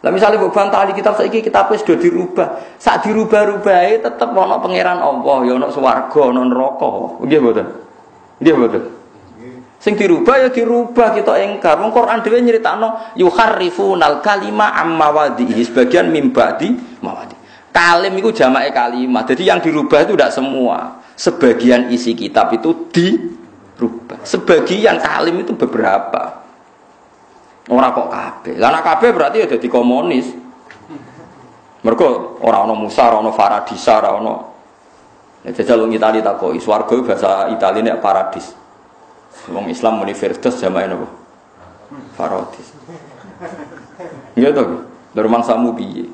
Lah misalnya mbok bantah kitab saiki kitab wis do dirubah. Sak dirubah-rubahe tetep ana pangeran Allah, ya ana swarga, ana neraka. Nggih mboten? Nggih mboten? Sing dirubah ya dirubah kita engkar. Wong Quran dhewe nyritakno yuharrifunal kalima amma wadihi sebagian mimbadi mawadi. Kalim itu jamake kalimat. Jadi yang dirubah itu tidak semua. Sebagian isi kitab itu dirubah. Sebagian kalim itu beberapa. Ora kok kabeh. Lah nek kabeh berarti ya dadi komunis. Mergo ora ana Musa, ora ana Faradisa, ora ana. Nek jajal wong Itali takoki, swarga bahasa Italine nek paradis. Wong Islam muni Firdaus jamae napa? Paradis. Iya to. Lha mangsamu piye?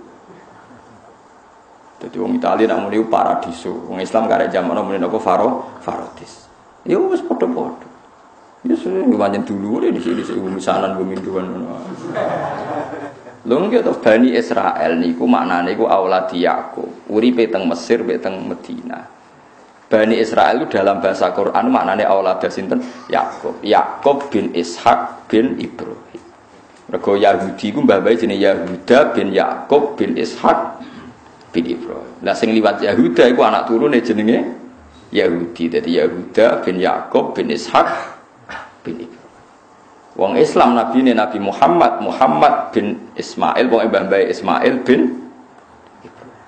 Dadi wong Itali nek muni paradiso, wong Islam karek jamakno muni napa Faradis. Ya wis padha-padha. Ya sudah, banyak dulu di sini misanan peminduan. Lho nggih to Bani Israil niku maknane iku auladi Yakub, uripe teng Mesir, teng Medina. Bani Israil itu dalam bahasa Quran maknane aulada sinten? Yakub. Yakub bin Ishak bin Ibrahim. Mergo Yahudi iku mbah-mbahe jenenge Yahuda bin Yakub bin Ishak bin Ibrahim. Lah sing liwat Yahuda iku anak turune jenenge Yahudi. Dadi Yahuda bin Yakub bin Ishak bin Ibrahim. Wong Islam Nabi Muhammad bin Ismail, wong mbah-mbah Ismail bin Ibrahim.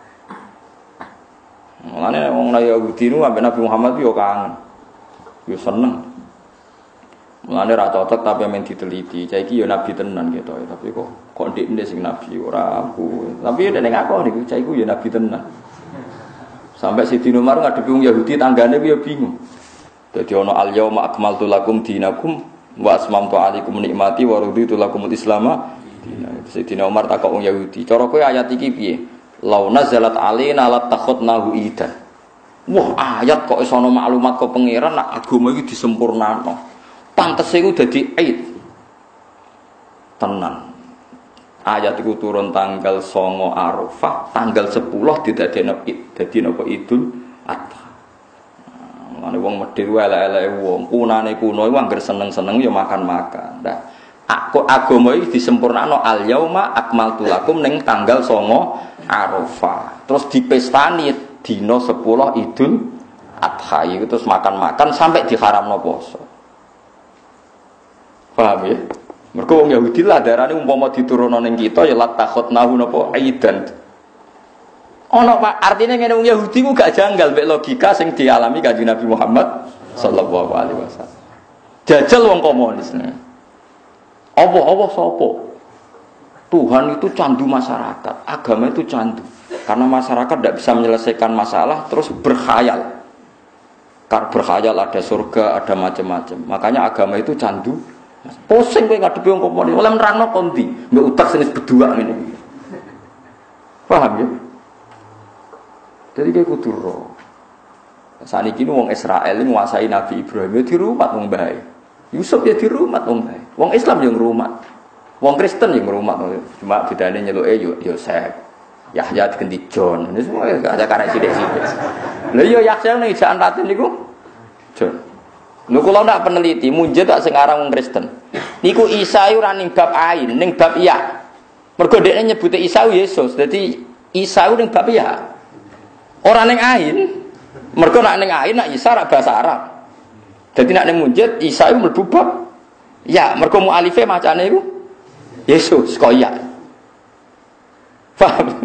Mulane wong Yahudi nu ambek Nabi Muhammad yo kangen. Yo seneng. Mulane ra cocok tapi men diteliti. Saiki yo nabi tenan gitu ya, tapi kok ndekne sing nabi ora aku. Tapi nek aku niku saiki yo nabi tenan. Sampai Siti Umar ngadepi wong Yahudi tanggane ku yo bingung. Dadi ana al-yauma akmaltu lakum dinakum wa asmamtu alaikum nikmati wa raditu lakumul islama dinan. Sayyidina Umar takok wong Yahudi, cara kowe ayat iki piye? Lau nazalat alaina latakhadnahu idan. Wah, ayat kok iso ana maklumat kok pangeran nek agama iki disempurnakno. Pantese iku dadi id. Tenan. Ayat iku turun tanggal 9 Arafah, tanggal 10 didadekno id. Dadi napa Idul Adha. Ane wong medhir wae elek-eleke wong, kunane kuno iku anggere seneng-seneng ya makan-makan. Nah, agama iki disempurnakno al yauma akmaltu lakum ning tanggal 9 Arafah. Terus dipestani dina 10 Idul Adha iku terus makan-makan sampai diharamno poso. Paham ya? Mergo wong Yahudi lah darane umpama diturunno ning kita ya latakhotnahu napa aidan. Ono Pak, artinya ngene wong Yahudi ku gak janggal mek logika sing dialami Kanjeng Nabi Muhammad sallallahu alaihi wasallam. Jajal wong komunis. Apa sapa? Tuhan itu candu masyarakat, agama itu candu. Karena masyarakat tidak bisa menyelesaikan masalah terus berkhayal. Karena berkhayal ada surga, ada macam-macam. Makanya agama itu candu. Pusing kowe ngadepi wong komunis, oleh nerangno kondi, mbek utak sing berdua ngene iki. Paham ya? Jadi kayak kudu roh. Saat ini wong Israel menguasai Nabi Ibrahim ya di rumah wong bae. Yusuf ya di rumah wong bae. Wong Islam yang rumah. Wong Kristen yang rumah. Cuma bedane nyeluke Yosef. Yahya diganti John. Ini semua ada karek sithik-sithik. Lha yo Yahya ning ijaan Latin niku John. Lho kula ndak peneliti, munjet tak sing aran wong Kristen. Niku Isa ora ning bab ain, ning bab ya. Mergo dekne nyebute Isa Yesus. Dadi Isa ning bab ya. Orang yang ain, mereka nak neng ain nak Isa rak bahasa Arab. Jadi nak neng munjid Isa itu mlebu bab. Ya, mereka mu'alife macane itu Yesus kok ya. Paham?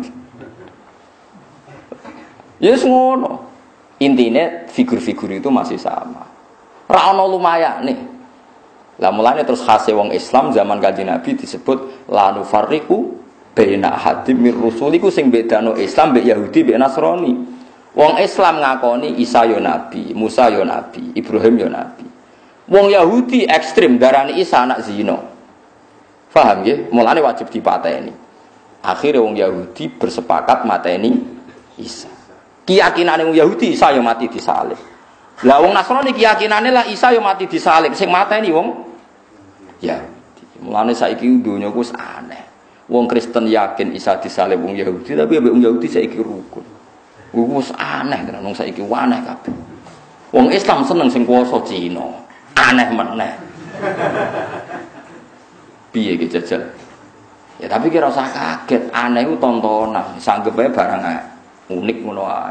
Yes ngono. Intine figur-figur itu masih sama. Ra ono lumayane. Lah mulane terus khase wong Islam zaman Kanjeng Nabi disebut la nufarriqu baina hadim mir rusuliku sing bedano Islam mbek Yahudi mbek Nasrani. Wong Islam ngakoni Isa yo nabi, Musa yo nabi, Ibrahim yo nabi. Wong Yahudi ekstrem darani Isa anak zina. Paham nggih? Mulane wajib dipateni. Akhire wong Yahudi bersepakat mateni Isa. Keyakinane wong Yahudi Isa yo mati disalib. Lah wong Nasrani keyakinane lah Isa yo mati disalib, sing mateni wong Yahudi. Mulane saiki donya ku wis aneh. Wong Kristen yakin Isa disalib wong Yahudi, tapi wong Yahudi saiki rukun. Wis aneh tenan wong saiki aneh kabeh. Wong Islam seneng sing kuwasa Cina. Aneh meneh. Piye iki jajal? Ya tapi kira usah kaget, aneh itu tontonan, sanggep ae barang unik ngono ae.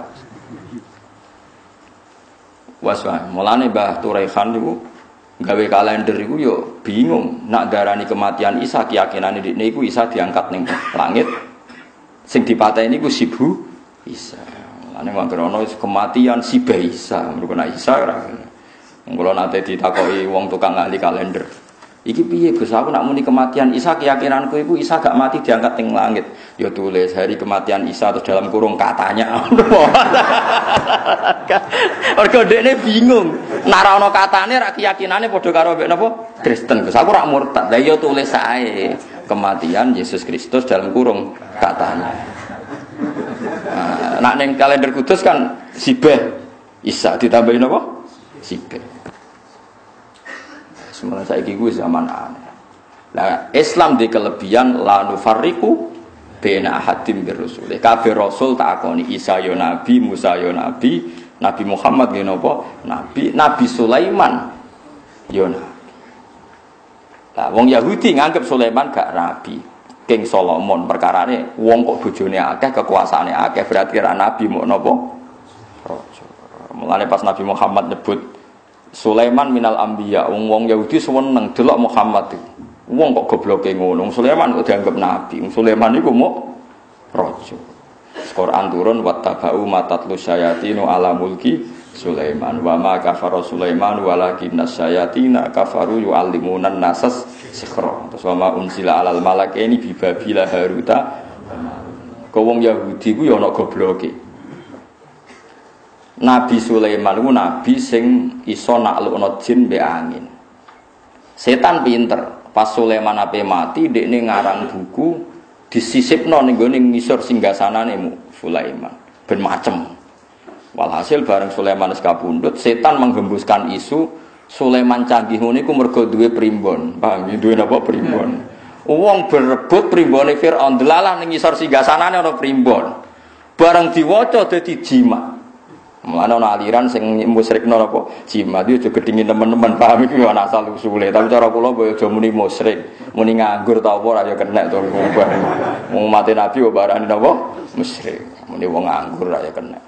Waswa, mulane Mbah Turaihan niku gawe kalender iku yo bingung, nak darani kematian Isa keyakinane dekne iku Isa diangkat ning langit. Sing dipateni iku Sibu Isa. Mulane mangkrono kematian Siba Isa, mergo nek Isa ora. Kula nate ditakoki wong tukang ahli kalender. Iki piye Gus, aku nak muni kematian Isa keyakinanku iku Isa gak mati diangkat ning langit. Ya tulis hari kematian Isa terus dalam kurung katanya. Mergo dekne bingung. Nek ora ana katane ra keyakinane padha karo mek napa? Kristen. Gus aku ora murtad. Lah ya tulis ae kematian Yesus Kristus dalam kurung katanya. Nah, nak ning kalender kudus kan Sibeh Isa ditambahin apa? Sibeh. Sebenarnya saya gue zaman aneh. Nah, Islam di kelebihan la nufarriqu baina ahadin birrusul. Kabeh rasul tak akoni Isa yo nabi, Musa yo nabi, Nabi Muhammad yo napa? Nabi, Nabi Sulaiman yo nabi. Lah wong Yahudi nganggep Sulaiman gak nabi. King Solomon perkarane wong kok bojone akeh, kekuasaane akeh, berarti ra nabi mok napa? Raja. Mulane pas Nabi Muhammad nyebut Sulaiman minal anbiya, wong Yahudi seneng delok Muhammad iki. Wong kok gobloke ngono, Sulaiman kok dianggap nabi. Sulaiman iku mok raja. Quran turun wattaba'u matatlu syayatinu ala mulki Sulaiman wa ma kafara Sulaiman walakinna syayatina kafaru yu'allimunan nasas sikhra. Terus wa ma unzila alal malakaini bi babila haruta. Kok wong Yahudi ku ya ana gobloke. Nabi Sulaiman itu nabi sing iso naklukno jin mbek angin. Setan pinter. Pas Sulaiman ape mati, dekne ngarang buku disisipno ning gone ngisor singgasanane Sulaiman. Ben macem. Walhasil bareng Sulaiman wis kapundhut, setan menggembuskan isu Sulaiman canggih ngene iku mergo duwe primbon. Paham ya duwe napa primbon. Wong berebut primbone Firaun delalah ning ngisor singgasanane ana primbon. Bareng diwaca dadi jimat. Mulane ana aliran sing musyrikno apa? Jimat itu juga gedhingi teman-teman paham iki ana asal usule. Tapi cara kula boyo aja muni musyrik, muni nganggur ta apa ora ya kena to wong mati nabi kok barani napa? Musyrik. Muni wong nganggur ora ya kena.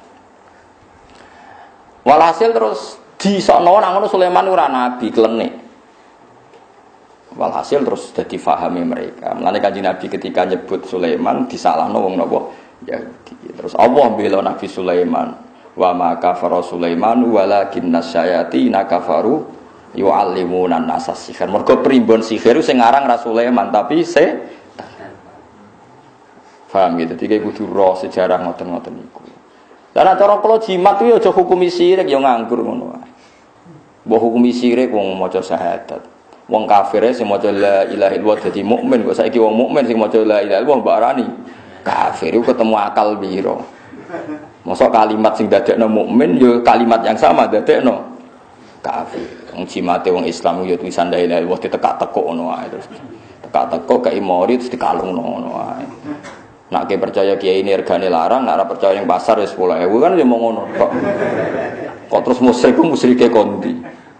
Walhasil terus disokno nang ngono Sulaiman ora nabi klenik. Walhasil terus dadi fahami mereka. Mulane Kanjeng Nabi ketika nyebut Sulaiman disalahno wong napa? Yahudi. Terus Allah bela Nabi Sulaiman. Wa ma kafara Sulaiman walakinna syayatina kafaru yu'allimuna an-nasa sihir. Mergo primbon sihir sing aran ra Sulaiman tapi setan. Paham gitu. Dadi kudu ro sejarah ngoten-ngoten niku. Lah cara kula jimat kuwi aja hukumi syirik ya nganggur ngono wae. Mbok hukumi syirik wong maca syahadat. Wong kafir sing maca la ilaha illallah dadi mukmin kok saiki wong mukmin sing maca la ilaha illallah mbok arani kafir iku ketemu akal piro. Masa kalimat sing dadekno mukmin ya kalimat yang sama dadekno kafir. Wong jimate wong Islam ya tulisan la ilaha illallah ditekak-tekuk ngono wae terus. Tekak-tekuk kei mori terus dikalungno ngono wae. Nek percaya kiai ini regane larang, nek ora percaya ning pasar wis 10.000 kan ya mau ngono kok. Kok terus musyrik ku musyrike kondi.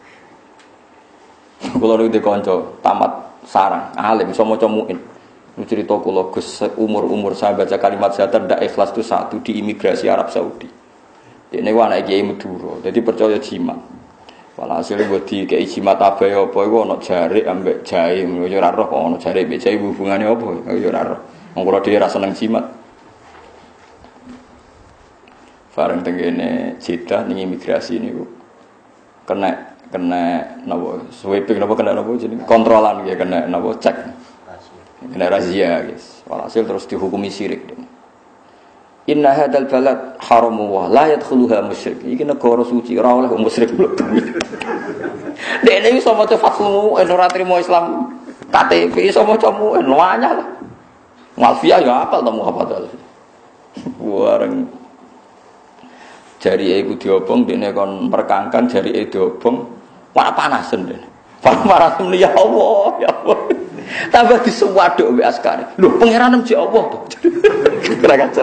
Kula niku dikonco tamat sarang, alim iso maca muin. Cerita kula Gus umur saya baca kalimat syahadat ndak ikhlas itu satu di imigrasi Arab Saudi. Dene ku anak kiai Madura, dadi percaya jimat. Walhasil buat di kiai jimat apa ya apa iku ana jarik ambek jahe, yo ora roh kok ana jarik mbek jahe hubungane apa, yo ora roh. Wong kula dhewe ra seneng jimat. Bareng tengene Jeddah ning imigrasi niku kena napa sweeping napa kena napa jeneng kontrolan ya kena napa cek. Kena razia guys. Walhasil terus dihukumi syirik. Inna hadzal balad haramu wa la yadkhuluha musyrik. Iki negara suci ora oleh musyrik mlebu. Dene iso maca fatmu ora trimo Islam KTP iso maca mu wanyah lah. Malfia ya apal to Muhammad. Wareng jari iku diobong dene kon merkangkan jari diobong ora panasen dene. Panas muni ya Allah, ya Allah. Tambah disuwaduk mbek askare. Lho, pangeran mesti Allah to. Kira kacer.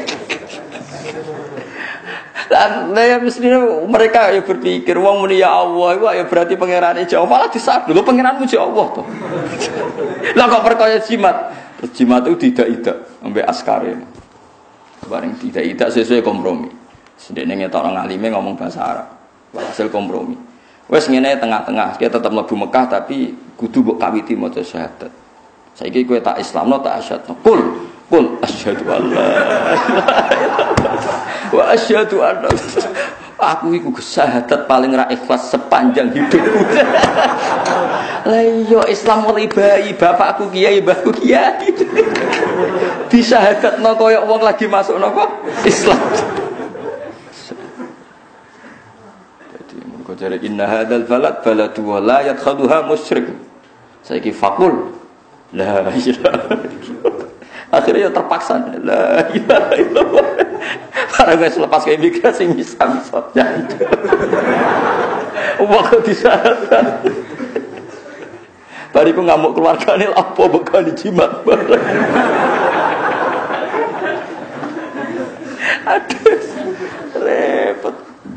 Dan ya mestinya mereka ya berpikir wong muni ya Allah iku ya berarti pangerane Jawa malah disadu. Lho pangeranmu Jawa Allah to. Lah kok perkaya jimat. Jimat itu tidak ambek askare. Bareng tidak sesuai kompromi. Sedene ngetok nang alime ngomong bahasa Arab. Hasil kompromi. Wes ngene tengah-tengah, kita tetap mlebu Mekah tapi kudu mbok kawiti maca syahadat. Saiki kowe tak Islamno tak asyhadu. Qul asyhadu alla wa asyhadu anna aku iku syahadat paling ra ikhlas sepanjang hidupku. Lah iya Islam mulai bayi bapakku kiai, mbahku kiai. Disyahadatno kaya wong lagi masuk napa? Islam. Jadi inna hadzal balad baladu wa la yadkhaluha musyrik. Saiki faqul la ilaha illallah. Akhirnya terpaksa la ilaha illallah. Para guys lepas ke imigrasi bisa. Wah kok disyahadat. Bariku ngamuk keluargane apa bekal dijimat. Aduh. Repot.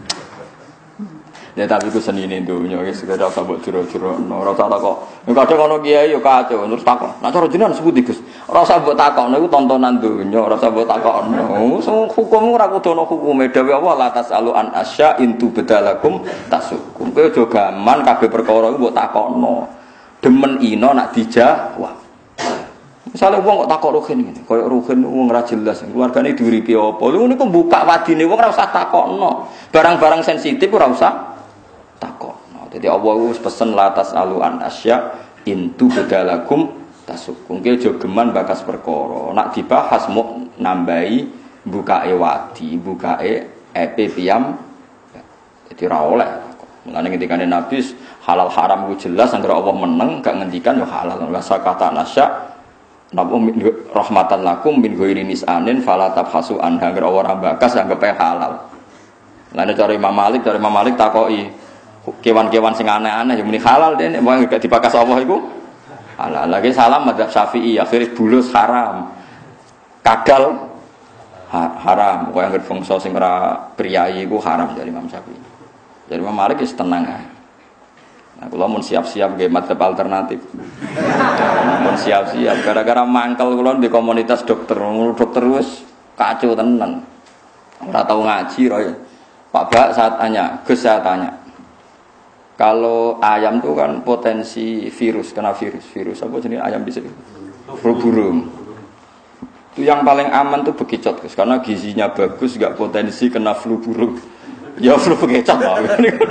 Ya tapi ku senine dunya wis ora usah mbok jero-jerono, ora usah takok. Nek kadang ana kiai yo kacau terus takok. Nek cara jenengan sepundi Gus? Ora usah mbok takokno iku tontonan dunya, ora usah mbok takokno. Hukum ora kudu ana hukume dawuh Allah la tasalu an asya intu bedalakum tasukum. Kowe aja gaman kabeh perkara iku mbok takokno. Demen ino nak dijawab. Misale wong kok takok rugen ngene, kaya rugen wong ora jelas, keluargane diuripi apa. Lha niku buka wadine wong ora usah takokno. Barang-barang sensitif ora usah takokno. Dadi Allah wis pesen latas alu an asya intu bedalakum tasukum. Ki aja geman bakas perkara. Nak dibahas muk nambahi bukae wadi, bukae epe piyam. Dadi ora oleh. Mulane ngendikane Nabi halal haram ku jelas anggere Allah meneng gak ngendikan yo halal. Wa sakata nasya napa rahmatan lakum min ghairi nisanin fala tabhasu anha anggere ora bakas anggap halal. Lah nek cara Imam Malik takoki kewan-kewan sing aneh-aneh ya muni halal dene wong gak dibakas Allah iku halal. Lagi salam madzhab Syafi'i akhire bulus haram. Kadal haram, kok anggere bangsa sing ora priyayi iku haram dari Imam Syafi'i. Dari Imam Malik wis tenang ae. Nah, kula mun siap-siap nggih madzhab alternatif. Mun siap-siap gara-gara mangkel kula di komunitas dokter wis kacau tenan. Ora tau ngaji roy. Pak Bak saat tanya, Gus saya tanya. Kalau ayam itu kan potensi virus, kena virus apa jenis ayam bisa? Burung. Itu yang paling aman tuh bekicot, Gus, karena gizinya bagus, enggak potensi kena flu burung. Ya flu bekicot lah.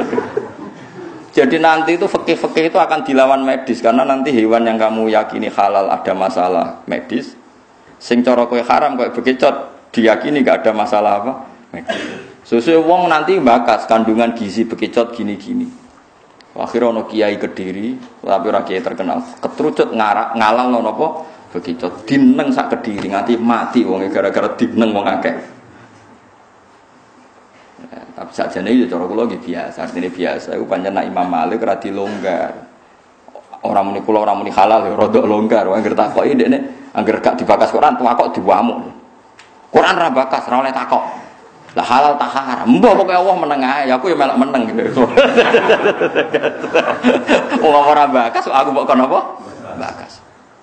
Jadi nanti itu fikih-fikih itu akan dilawan medis karena nanti hewan yang kamu yakini halal ada masalah medis, sing cara kowe haram kowe bekicot diyakini enggak ada masalah apa medis. Sesuai wong nanti bakas kandungan gizi bekicot gini-gini. Akhirnya ono kiai Kediri, tapi ora kiai terkenal, ketrucut ngalal napa bekicot dineng sak Kediri nganti mati wong gara-gara dineng wong akeh. Tapi sakjane iki cara kula nggih biasa, artine biasa iku pancen nek Imam Malik ora dilonggar. Ora muni kula ora muni halal ya rada longgar, anggere takoki ndekne anggere gak dibakas Quran takok diwamuk. Quran ra bakas, ora oleh takok. Lah halal tak haram. Mbah pokoke Allah meneng ae, aku ya melok meneng gitu. Wong ora bakas aku kok kono apa? Bakas.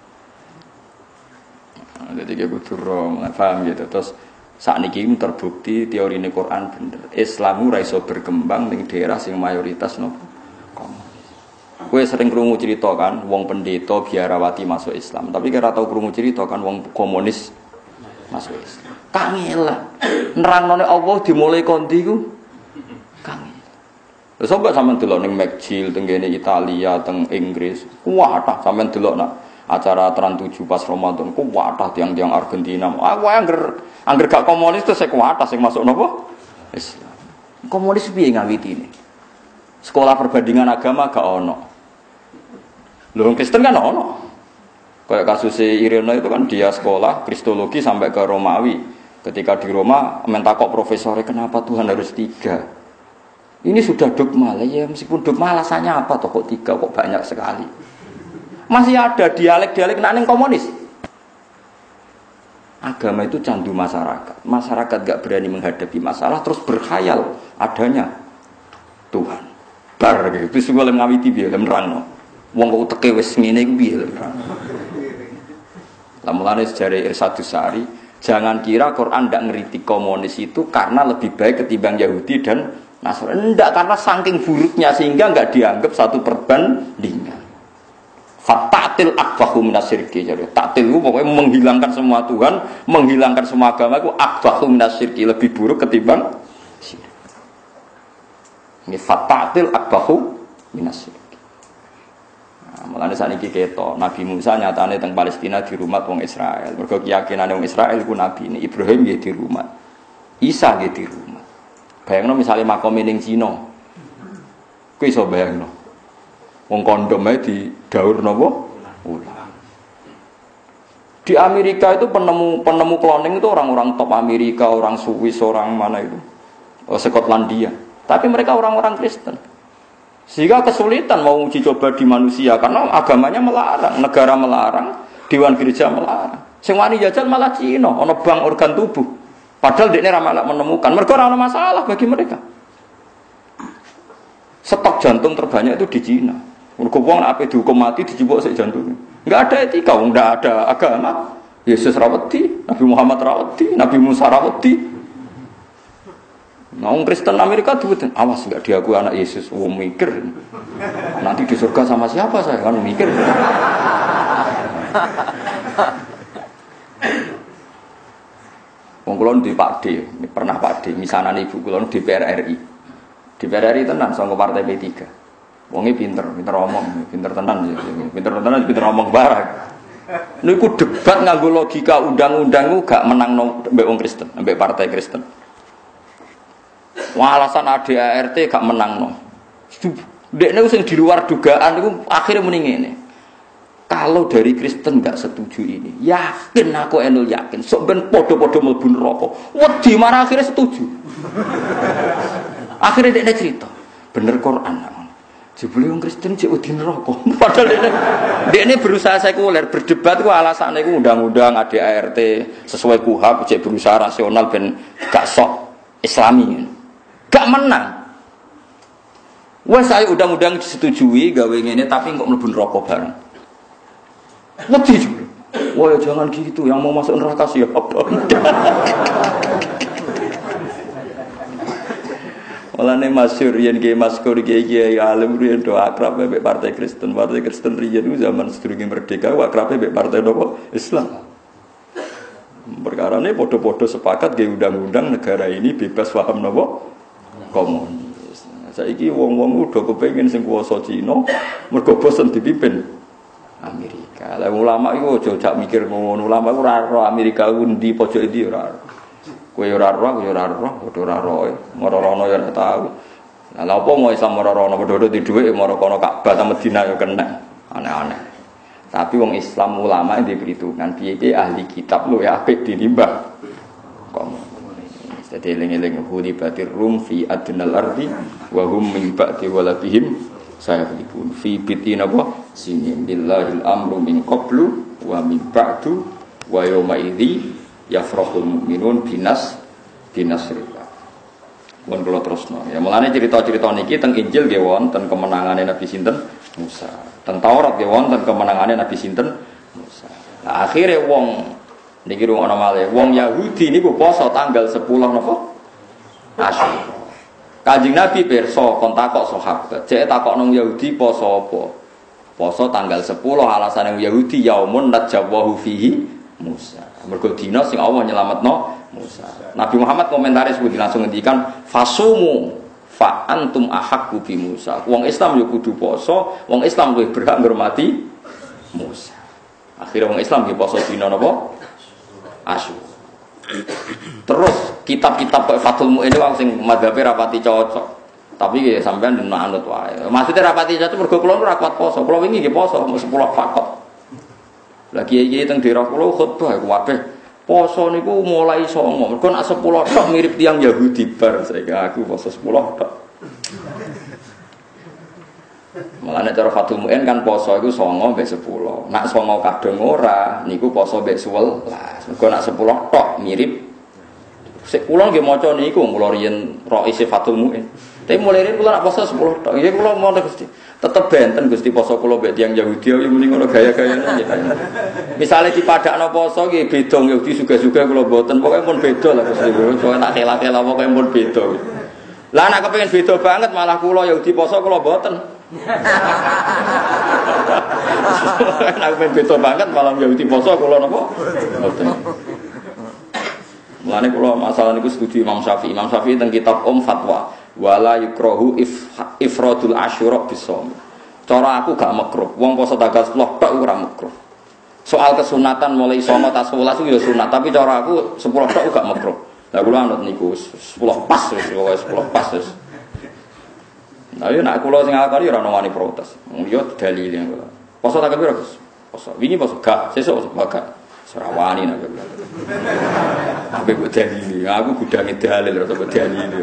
Jadi dia kudu rong, paham gitu. Terus sakniki terbukti teori ini Quran bener. Islam ora iso berkembang ning daerah sing mayoritas nopo komunis. Kowe sering krungu cerita kan wong pendeta biarawati masuk Islam, tapi kira tau krungu cerita kan wong komunis masuk Islam. Kangil. Nerangnone Allah dimulai kondi ku kangil. Lha sampe sampean delok ning McGill teng kene Italia, teng Inggris, kuwatah sampean delok nak acara Trans 7 pas Ramadan, kuwatah tiang-tiang Argentina. Aku angger gak komunis terus kuwatah sing masuk napa? Islam. Komunis piye ngawitine? Sekolah perbandingan agama gak ono. Lho Kristen kan ono. Kayak kasus Irina itu kan dia sekolah Kristologi sampai ke Romawi. Ketika di Roma mentakok profesornya kenapa Tuhan harus 3? Ini sudah dogma lah ya, meskipun dogma alasannya apa toh kok 3 kok banyak sekali. Masih ada dialek-dialek nang komunis. Agama itu candu masyarakat. Masyarakat gak berani menghadapi masalah terus berkhayal adanya Tuhan. Bar gitu sing oleh ngawiti piye lem nerangno. Wong kok teke wis ngene iku piye lem. Lah mulane sejare Irsadus Sari, jangan kira Quran ndak ngeritik komunis itu karena lebih baik ketimbang Yahudi dan Nasrani. Ndak, karena saking buruknya sehingga nggak dianggap satu perbandingan. Fatatil akbahu minasyirki. Jadi taktil itu pokoknya menghilangkan semua Tuhan, menghilangkan semua agama itu akbahu minasyirki, lebih buruk ketimbang syirik. Ini fatatil akbahu minasyirki. Mulane sakniki ketok Nabi Musa nyatane teng Palestina di rumah wong Israel. Mergo keyakinane wong Israel iku nabi ini. Ibrahim nggih di rumah. Isa nggih di rumah. Bayangno misale makome ning Cina. Kuwi iso bayangno. Wong kondom ae di daur napa? Ulang. Di Amerika itu penemu cloning itu orang-orang top Amerika, orang Swiss, orang mana itu? Skotlandia. Tapi mereka orang-orang Kristen. Sehingga kesulitan mau uji coba di manusia karena agamanya melarang, negara melarang, dewan gereja melarang. Sing wani jajal malah Cina, ana bank organ tubuh. Padahal dekne ra malah menemukan, mergo ora ana masalah bagi mereka. Stok jantung terbanyak itu di Cina. Mergo wong ape dihukum mati dijupuk sik jantungnya. Enggak ada etika, enggak ada agama. Yesus rawati, Nabi Muhammad rawati, Nabi Musa rawati. Nah, orang Kristen Amerika tuh, awas nggak diakui anak Yesus, mikir. Nanti di surga sama siapa saya kan mikir. Wong kula di Pak D, pernah Pak D, misanan ibu kula di DPR RI. DPR RI tenan sangko partai P3. Wonge pinter omong, pinter tenan pinter omong barang. Niku debat nganggo logika undang-undang ku gak menang mbek wong Kristen, mbek partai Kristen. Wah, alasan ADART gak menang no. Dekne sing di luar dugaan itu akhirnya muni ngene. Kalau dari Kristen gak setuju ini, yakin aku enul yakin, sok ben podo-podo mlebu neraka. Wedi marah akhirnya setuju. Akhirnya dekne cerita, bener Quran. Jebule wong Kristen cek wedi neraka. Padahal dekne berusaha sekuler, berdebat ku alasane ku undang-undang ADART sesuai KUHP, cek berusaha rasional ben gak sok Islami. Gak menang. Wes saya undang-undang disetujui gawe ngene tapi kok mlebu neraka bareng. Wedi juga. Wah, jangan gitu, yang mau masuk neraka siapa? Mulane masyhur yen ki maskur kiai alim riyen do akrab mbek partai Kristen. Partai Kristen riyen itu zaman sedurunge merdeka akrabe mbek partai napa? Islam. Perkarane padha-padha sepakat nggih undang-undang negara ini bebas paham napa? Komunis. Saiki wong-wong udah kepengin sing kuwasa Cina mergo bosen dipimpin Amerika. Lah ulama iku aja jak mikir ngono. Ulama iku ora ro Amerika ku ndi pojok ndi ora. Kowe ora ro, kowe ora ro, padha ora ro. Ngoro-rono ya ora tau. Lah lha opo mau Islam ora-rono padha-padha di dhuwit mara kono Ka'bah ta Madinah ya kena. Aneh-aneh. Tapi wong Islam ulama di perhitungan piye ahli kitab lho ya apik dinimbang. Komunis. Jadi eling-eling hulibatir rum fi adnal ardi wa hum min ba'di walabihim sayaghlibun fi bitina wa sinin billahil amru min qablu wa min ba'du wa yawma idzi yafrahul mu'minun binasrillah. Pun kula terusno. Ya mulane cerita-cerita niki teng Injil nggih wonten kemenangane Nabi sinten Musa. Teng Taurat nggih wonten kemenangane Nabi sinten Musa. Nah, akhire wong niki ana malih wong Yahudi niku poso tanggal 10 napa? Asyura. Kanjeng Nabi pirsa kon takok sahabat, cek takok nang Yahudi poso apa? Poso tanggal 10 alasane Yahudi yaumun najwahu fihi Musa. Mergo dina sing Allah nyelametno Musa. Nabi Muhammad komentaris kuwi langsung ngendikan fasumu fa antum ahaqqu bi Musa. Wong Islam yo kudu poso, wong Islam luwih berhak ngurmati Musa. Akhirnya wong Islam ki poso dina napa? Asyura. Terus kitab-kitab kayak Fathul Mu'in itu sing madhabe rapati cocok. Tapi ya sampean anut wae. Maksudnya rapati cocok mergo kula ora kuat poso. Kula wingi nggih poso 10 fakot. Lah kiai-kiai teng daerah kula khutbah kabeh. Poso niku mulai 9. Mergo nek 10 tok mirip tiyang Yahudi bar saiki aku poso 10 tok. Mulane cara Fathul Mu'in kan poso iku 9 mbek 10. Nak 9 kadung ora niku poso mbek 11. Mergo nak 10 tok mirip. Sik kula nggih maca niku kula riyen roise Fathul Mu'in. Tapi mulai kula nak poso 10 tok. Nggih kula mau Gusti. Tetep benten Gusti poso kula mbek tiyang Yahudi yo muni ngono gaya-gayane nggih. Misale dipadakno poso nggih beda Yahudi juga-juga kula mboten pokoke pun beda lah Gusti. Pokoke tak tela-tela pokoke pun beda. Lah nek kepengin beda banget malah kula Yahudi poso kula mboten. Nek kepengin beda banget malah Yahudi poso kula napa? Mboten. Mulane kula masalah niku setuju Imam Syafi'i. Imam Syafi'i teng kitab Fatwa wala yukrahu ifradul asyura bisom. Cara aku gak makruh. Wong poso tanggal 10 tok ora makruh. Soal kesunatan mulai sono tas 11 itu ya sunat, tapi cara aku 10 tok gak makruh. Lah kula anut niku 10 pas wis 10 pas wis. Nah yo nek kula sing akali ora ono wani protes. Yo dalile kula. Poso tanggal piro, Gus? Poso. Wingi poso gak, sesuk gak. Serawani nek. Tapi kok dalile, aku gudange dalil ora kok dalile.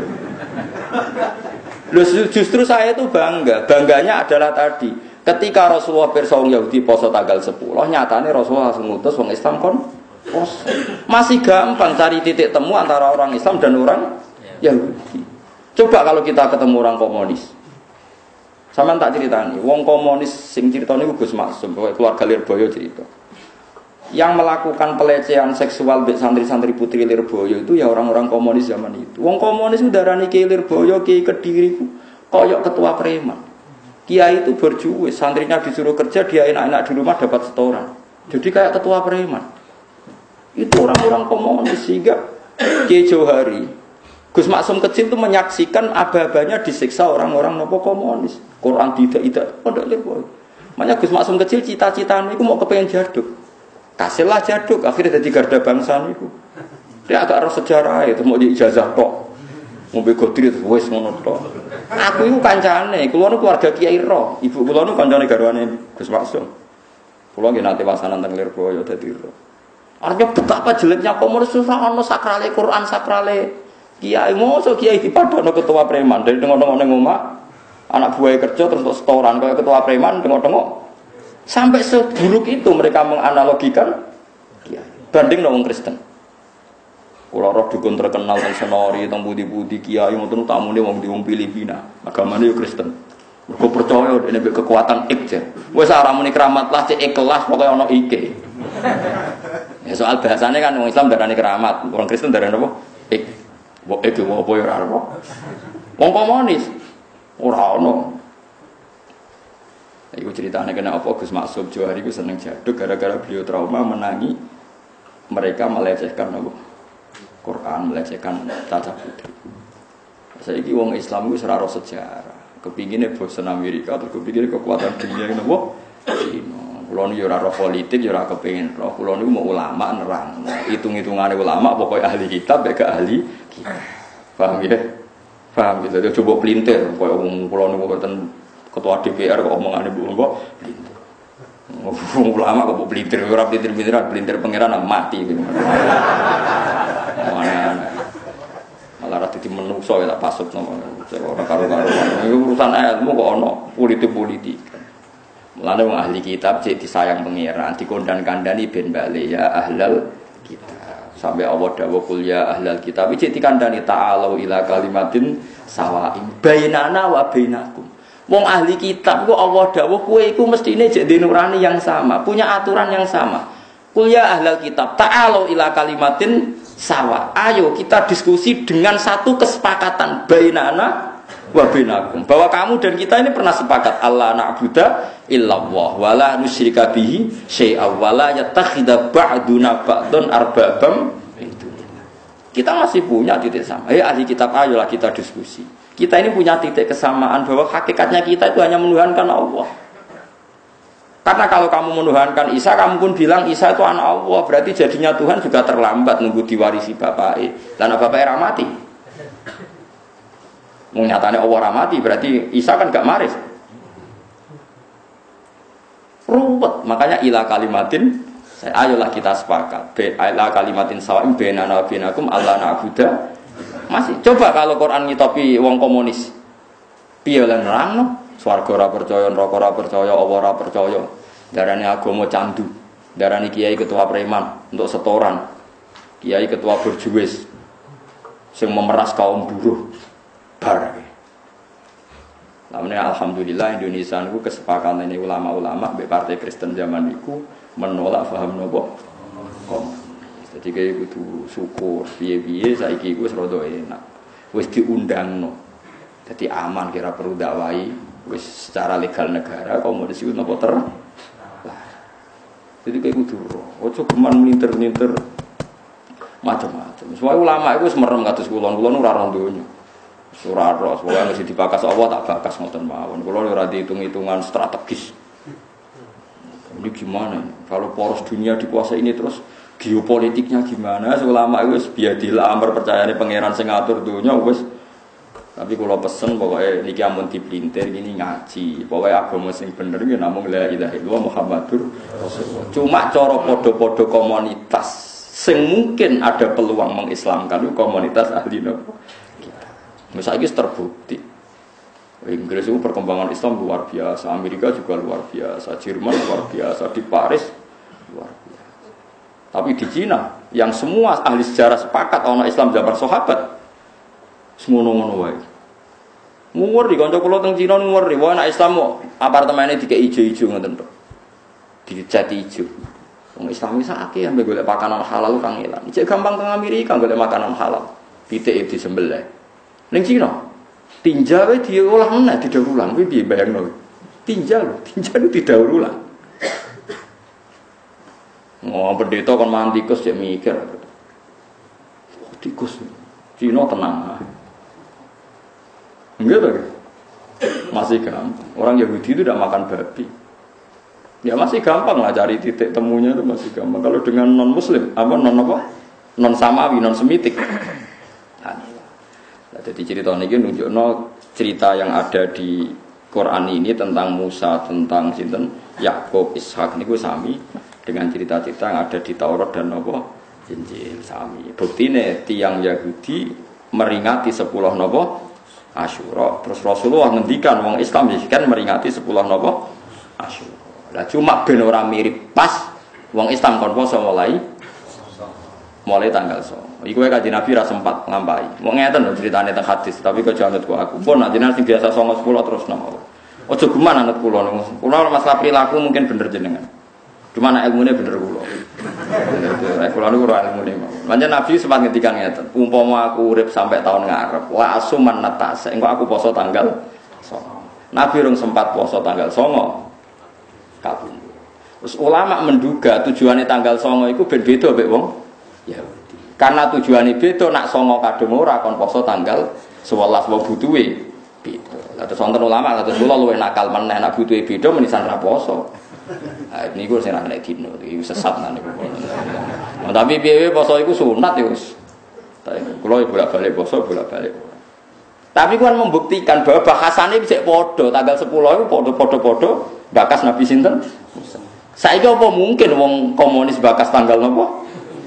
Loh, justru saya itu bangganya adalah tadi ketika Rasulullah pirsa wong Yahudi poso tanggal 10 nyatane Rasulullah langsung ngutus wong Islam kon poso. Masih gampang cari titik temu antara orang Islam dan orang Yahudi. Coba kalau kita ketemu orang komunis, sampean tak ceritani wong komunis sing ceritane Gus Maksum keluarga Lirboyo cerita yang melakukan pelecehan seksual mbek santri-santri putri Lirboyo itu ya orang-orang komunis zaman itu. Wong komunis udarani Ki Lirboyo, Ki Kediri koyok ketua preman. Kiai itu berjuwis, santrinya disuruh kerja, dia enak-enak di rumah dapat setoran. Jadi kayak ketua preman. Itu orang-orang komunis sehingga Ki Johari, Gus Maksum kecil itu menyaksikan aba-abanya disiksa orang-orang nopo komunis. Quran tidak pondok Lirboyo. Makanya Gus Maksum kecil cita-citanya itu mau kepengen jaduk. Kasihlah jaduk, akhirnya jadi garda bangsa niku. Dia agak harus sejarah itu mau di ijazah tok. Mau begodri itu wes ngono tok. Aku itu kancane, kula niku keluarga Kiai Ro. Ibu kula niku kancane garwane Gus Maksum. Kula nggih nate wasanan teng Lirboyo dadi Ro. Artinya betapa jeleknya komunis susah ono sakrale Quran, sakrale Kiai. Mosok Kiai dipadakno ketua preman dari tengok-tengok ning omah. Anak buahnya kerja terus setoran kayak ketua preman tengok-tengok. Sampai seburuk itu mereka menganalogikan Kiai. Banding wong Kristen. Kula roh dukun terkenal teng Senori, teng budi-budi Kiai ngoten tamune wong di Filipina. Agamane yo Kristen. Mergo percaya dene kekuatan ik. Wis ora muni keramat lah cek ikhlas pokoke ana ike. Ya soal bahasane kan wong Islam darani keramat, wong Kristen darani apa? Ik. Mbok ik opo yo ora apa. Wong komunis ora ono. Iku ceritanya kena apa Gus Maksum Johari ku seneng jaduk gara-gara beliau trauma menangi mereka melecehkan apa? Quran, melecehkan cacat putri. Saiki wong Islam ku ora ro sejarah. Kepingine bosen Amerika terus kepingine kekuatan dunia napa? Cina. Kulo niku ora ro politik, ora kepengin roh. Kulo niku mau ulama nerang. Hitung-hitungane ulama pokoke ahli kitab gak ahli kitab. Paham ya? Paham gitu. Coba pelintir koyo wong kulo niku mboten ketua DPR kok omongane Bu kok ulama kok pelintir ora pelintir pangeran mati gitu. Malah ra dadi menungso ya tak pasut nang ora karo-karo. Iki urusan ilmu kok ana politik. Mulane wong ahli kitab cek disayang pangeran, dikondhan-kandhani ben bali ya ahlal kitab. Sampai Allah dawuh kul ya ahlal kitab cek dikandhani ta'alu ila kalimatin sawa'in bainana wa bainakum. Wong ahli kitab ku Allah dawuh kowe iku mestine jek nurani yang sama, punya aturan yang sama. Qul ya ahlal kitab ta'alu ila kalimatin sawa. Ayo kita diskusi dengan satu kesepakatan bainana wa bainakum. Bahwa kamu dan kita ini pernah sepakat Allah na'budu illallah wa la nusyrika bihi syai'a wa la yattakhidha ba'duna ba'dun arbabam. Kita masih punya titik sama. Ahli kitab ayolah kita diskusi. Kita ini punya titik kesamaan bahwa hakikatnya kita itu hanya menuhankan Allah. Karena kalau kamu menuhankan Isa, kamu pun bilang Isa itu anak Allah, berarti jadinya Tuhan juga terlambat nunggu diwarisi bapaknya. Dan bapaknya ramati. Nyatanya Allah ramati, berarti Isa kan gak maris. Ruwet, makanya ila kalimatin, ayolah kita sepakat. Ila kalimatin sawa'im bainana wa bainakum alla na'budu. Masih coba kalau Quran ngitopi wong komunis. Piye lan nerangno? Swarga ora percaya, neraka ora percaya, Allah ora percaya. Darane agama candu. Darane kiai ketua preman untuk setoran. Kiai ketua berjuwis sing memeras kaum buruh. Bar. Namanya alhamdulillah Indonesia niku kesepakatan ini ulama-ulama mbek partai Kristen zaman niku menolak paham nopo komunis. Jadi kayak kudu syukur piye-piye saiki iku wis rada enak. Wis diundangno. Jadi aman kira perlu dakwai wis secara legal negara komunis iku napa ter. Jadi kayak kudu ojo geman melintir-melintir macam-macam. Semua ulama iku wis merem kados kula nu ora ora donya. Surah Ros, pokoknya mesti dibakas Allah tak bakas ngoten mawon. Kalau ora dihitung-hitungan strategis. Ini gimana? Kalau poros dunia dikuasai ini terus geopolitiknya gimana? Ulama itu biadil amar percayane pangeran sing ngatur dunia wis. Tapi kalau pesen pokoknya niki amun dipelintir gini ngaji. Pokoknya agama sing bener nggih namung la ilaha illallah Muhammadur Rasulullah. Cuma cara padha-padha komunitas sing mungkin ada peluang mengislamkan itu komunitas ahli nopo. Misalnya terbukti Inggris itu perkembangan Islam luar biasa, Amerika juga luar biasa, Jerman luar biasa, di Paris luar biasa. Tapi di Cina yang semua ahli sejarah sepakat orang Islam zaman sahabat semono-mono wae. Nguri kanca kula teng Cina nguri wae anak Islam kok apartemene dikek ijo-ijo ngoten tok. Dicat ijo. Wong Islam wis akeh ambek golek makanan halal kang elan. Cek gampang teng Amerika golek makanan halal. Pitik disembelih. Ning Cina, tinja wae diolah meneh didaur ulang. Kuwi piye bayangno? Tinja itu didaur ulang. Oh, pendeta kon mangan tikus cek mikir. Tikus. Cina tenang. Enggak lagi. Masih gampang. Orang Yahudi itu tidak makan babi. Ya masih gampang lah cari titik temunya itu masih gampang. Kalau dengan non Muslim, non Samawi, non Semitik. Jadi cerita ini nunjukno cerita yang ada di Quran ini tentang Musa, tentang sinten Yakub, Ishak niku sami dengan cerita-cerita yang ada di Taurat dan napa Injil sami. Buktine tiang Yahudi meringati 10 napa Asyura. Terus Rasulullah ngendikan wong Islam kan meringati 10 napa Asyura. Lah cuma ben ora mirip pas wong Islam kon poso mulai tanggal 9. Iku wae kanjeng Nabi ra sempat ngampai. Mau ngeten lho critane teng hadis, tapi kok janget kok aku. Pun nanti sing biasa 9 10 terus nama. Ojo geman anut kula niku. Kula masalah perilaku mungkin bener jenengan. Cuma nek ilmune bener kula. Kula niku ora ilmune. Pancen Nabi sempat ngendikan ngeten, umpama aku urip sampai tahun ngarep, la asuman natas, engko aku poso tanggal 9. Nabi rung sempat poso tanggal 9. Kabundut. Terus ulama menduga tujuannya tanggal 9 iku ben beda mek wong Yahudi. Karena tujuannya beda, nak songo kadung ora kon poso tanggal 11 wong butuhe beda. Lah terus wonten ulama kados kula luwih nakal meneh nak butuhe beda menisan ra poso. Ha niku sing ra nek dino iki sesat nang niku. Tapi piye poso iku sunat ya wis. Kula bolak-balik poso bolak-balik. Tapi kan membuktikan bahwa bahasane bisa padha tanggal 10 iku padha-padha bakas Nabi sinten? Musa. Saiki apa mungkin wong komunis bakas tanggal napa?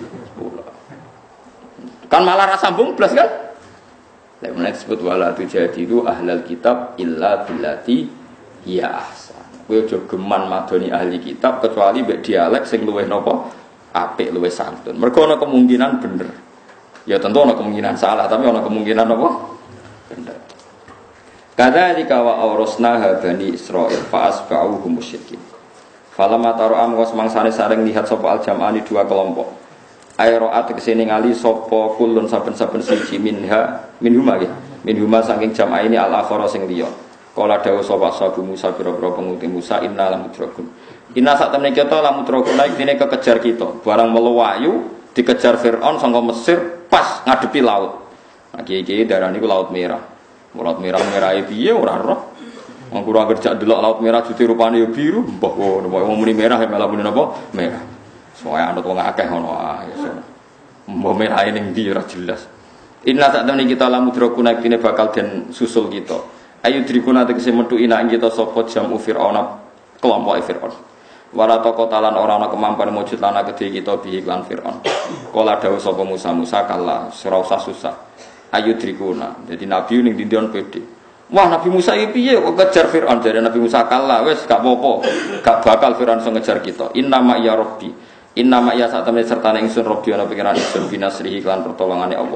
Kan malah rasa sambung plus kan? Lek menawa disebut wala tujadilu ahlal kitab illa billati hiya ahsan. Kowe aja geman madoni ahli kitab kecuali mbek dialek sing luwih napa? Apik, luwih santun. Mergo ana kemungkinan bener. Ya tentu ana kemungkinan salah, tapi ana kemungkinan apa? Bener. Kadzalika wa awrasnaha bani Israil fa asba'u musyrikin. Falamma tara'am wa semangsane saring lihat sapa al-jam'ani dua kelompok. Aeroat kesini ngali sopo kulun saben-saben siji minhuma saking jamaah ini al-akhara sing liya. Kala dawuh sapa sabu Musa biro-biro penguti Musa inna lamudrakun. Inna sak temene kita lamudrakun naik dene kekejar kita. Barang meluwayu dikejar Firaun saka Mesir pas ngadepi laut. Nah iki darane iku laut merah. Laut merah piye ora roh. Wong kula kerja delok laut merah jute rupane yo biru, mbah wong muni merah ya malah muni napa? Merah. Soale anut wong akeh ngono ae. Mbok merahe ning ndi ora jelas. Inna ta'tamni kita lamudrakuna kene bakal den susul kita. Ayu drikuna tegese metu ina ing kita sapa jamu Firaun kelompok Firaun. Wala takotalan ora ana kemampuan mujud lan kedhe kita bi iklan Firaun. Kala dawuh sapa Musa kala ora usah susah. Ayu drikuna. Jadi nabi ning dindion pede. Wah Nabi Musa iki piye kok kejar Firaun? Jare Nabi Musa kala wis gak apa-apa. Gak bakal Firaun iso ngejar kita. Inna ma ya Rabbi. Inna ma ya satamene sertane ingsun Rabbi ana pengiran ingsun binasrihi lan pertolongane Allah.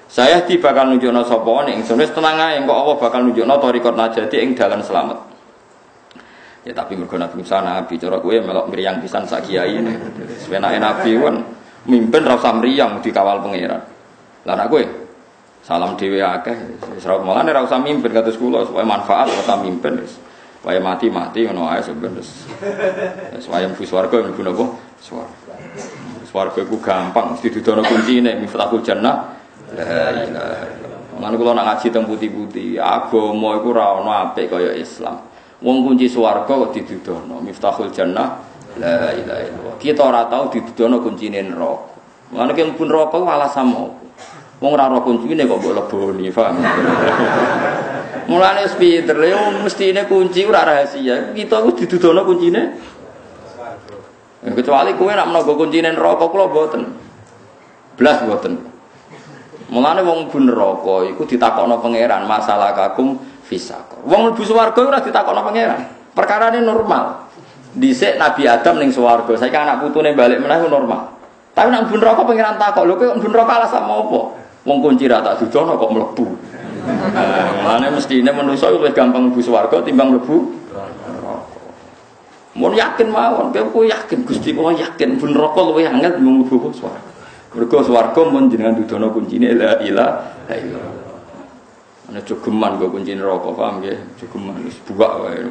Saya bakal nunjukno sapa ning ingsun wis tenang ae engko Allah bakal nunjukno thariqat najati ing dalan selamat. Ya tapi mergo Nabi Musa nabi cara kowe melok mriyang pisan sak kiai ne. Sepenake nabi kan mimpin ra usah mriyang dikawal pangeran. Lah nek kowe salam dhewe akeh wis ra mulane ra usah mimpin kados kula supaya manfaat ora usah mimpin wis. Supaya mati ngono ae sebenarnya. Supaya mlebu swarga mlebu napa? Swarga. Swarga iku gampang mesti didono kuncine miftahul jannah. La ilaha illallah. Lan kula nak ngaji teng putih-putih, agama iku ora ana apik kaya Islam. Wong kunci swarga kok didudono, miftahul jannah. La ilaha illallah. Kita ora tau didudono kuncine neraka. Lan nek mlebu neraka ku alasan opo? Wong ora ora kuncine kok mbok leboni, paham? Mulane wis pinter lho, mestine kunci ora rahasia. Kita ku didudono kuncine swarga. Kecuali kowe nak menawa kuncine neraka kula mboten. Blas mboten. Mulane wong mlebu neraka iku ditakokno pangeran masalah kakum fisakor. Wong mlebu swarga ora ditakokno pangeran. Perkarane normal. Dhisik Nabi Adam ning swarga, saiki anak putune balik meneh normal. Tapi nek mlebu neraka pangeran takok, lho kowe mlebu neraka alasan apa? Wong kunci ra tak dudono kok mlebu. Mulane mestine manusa luwih gampang mlebu swarga timbang mlebu neraka. Mun yakin mawon, kowe yakin Gusti kula yakin mlebu neraka luwih angel timbang mlebu swarga. Mergo swarga mun jenengan dudono kuncine la ilaha illallah. Ana jogeman go kunci neraka, paham nggih? Jogeman wis buak wae.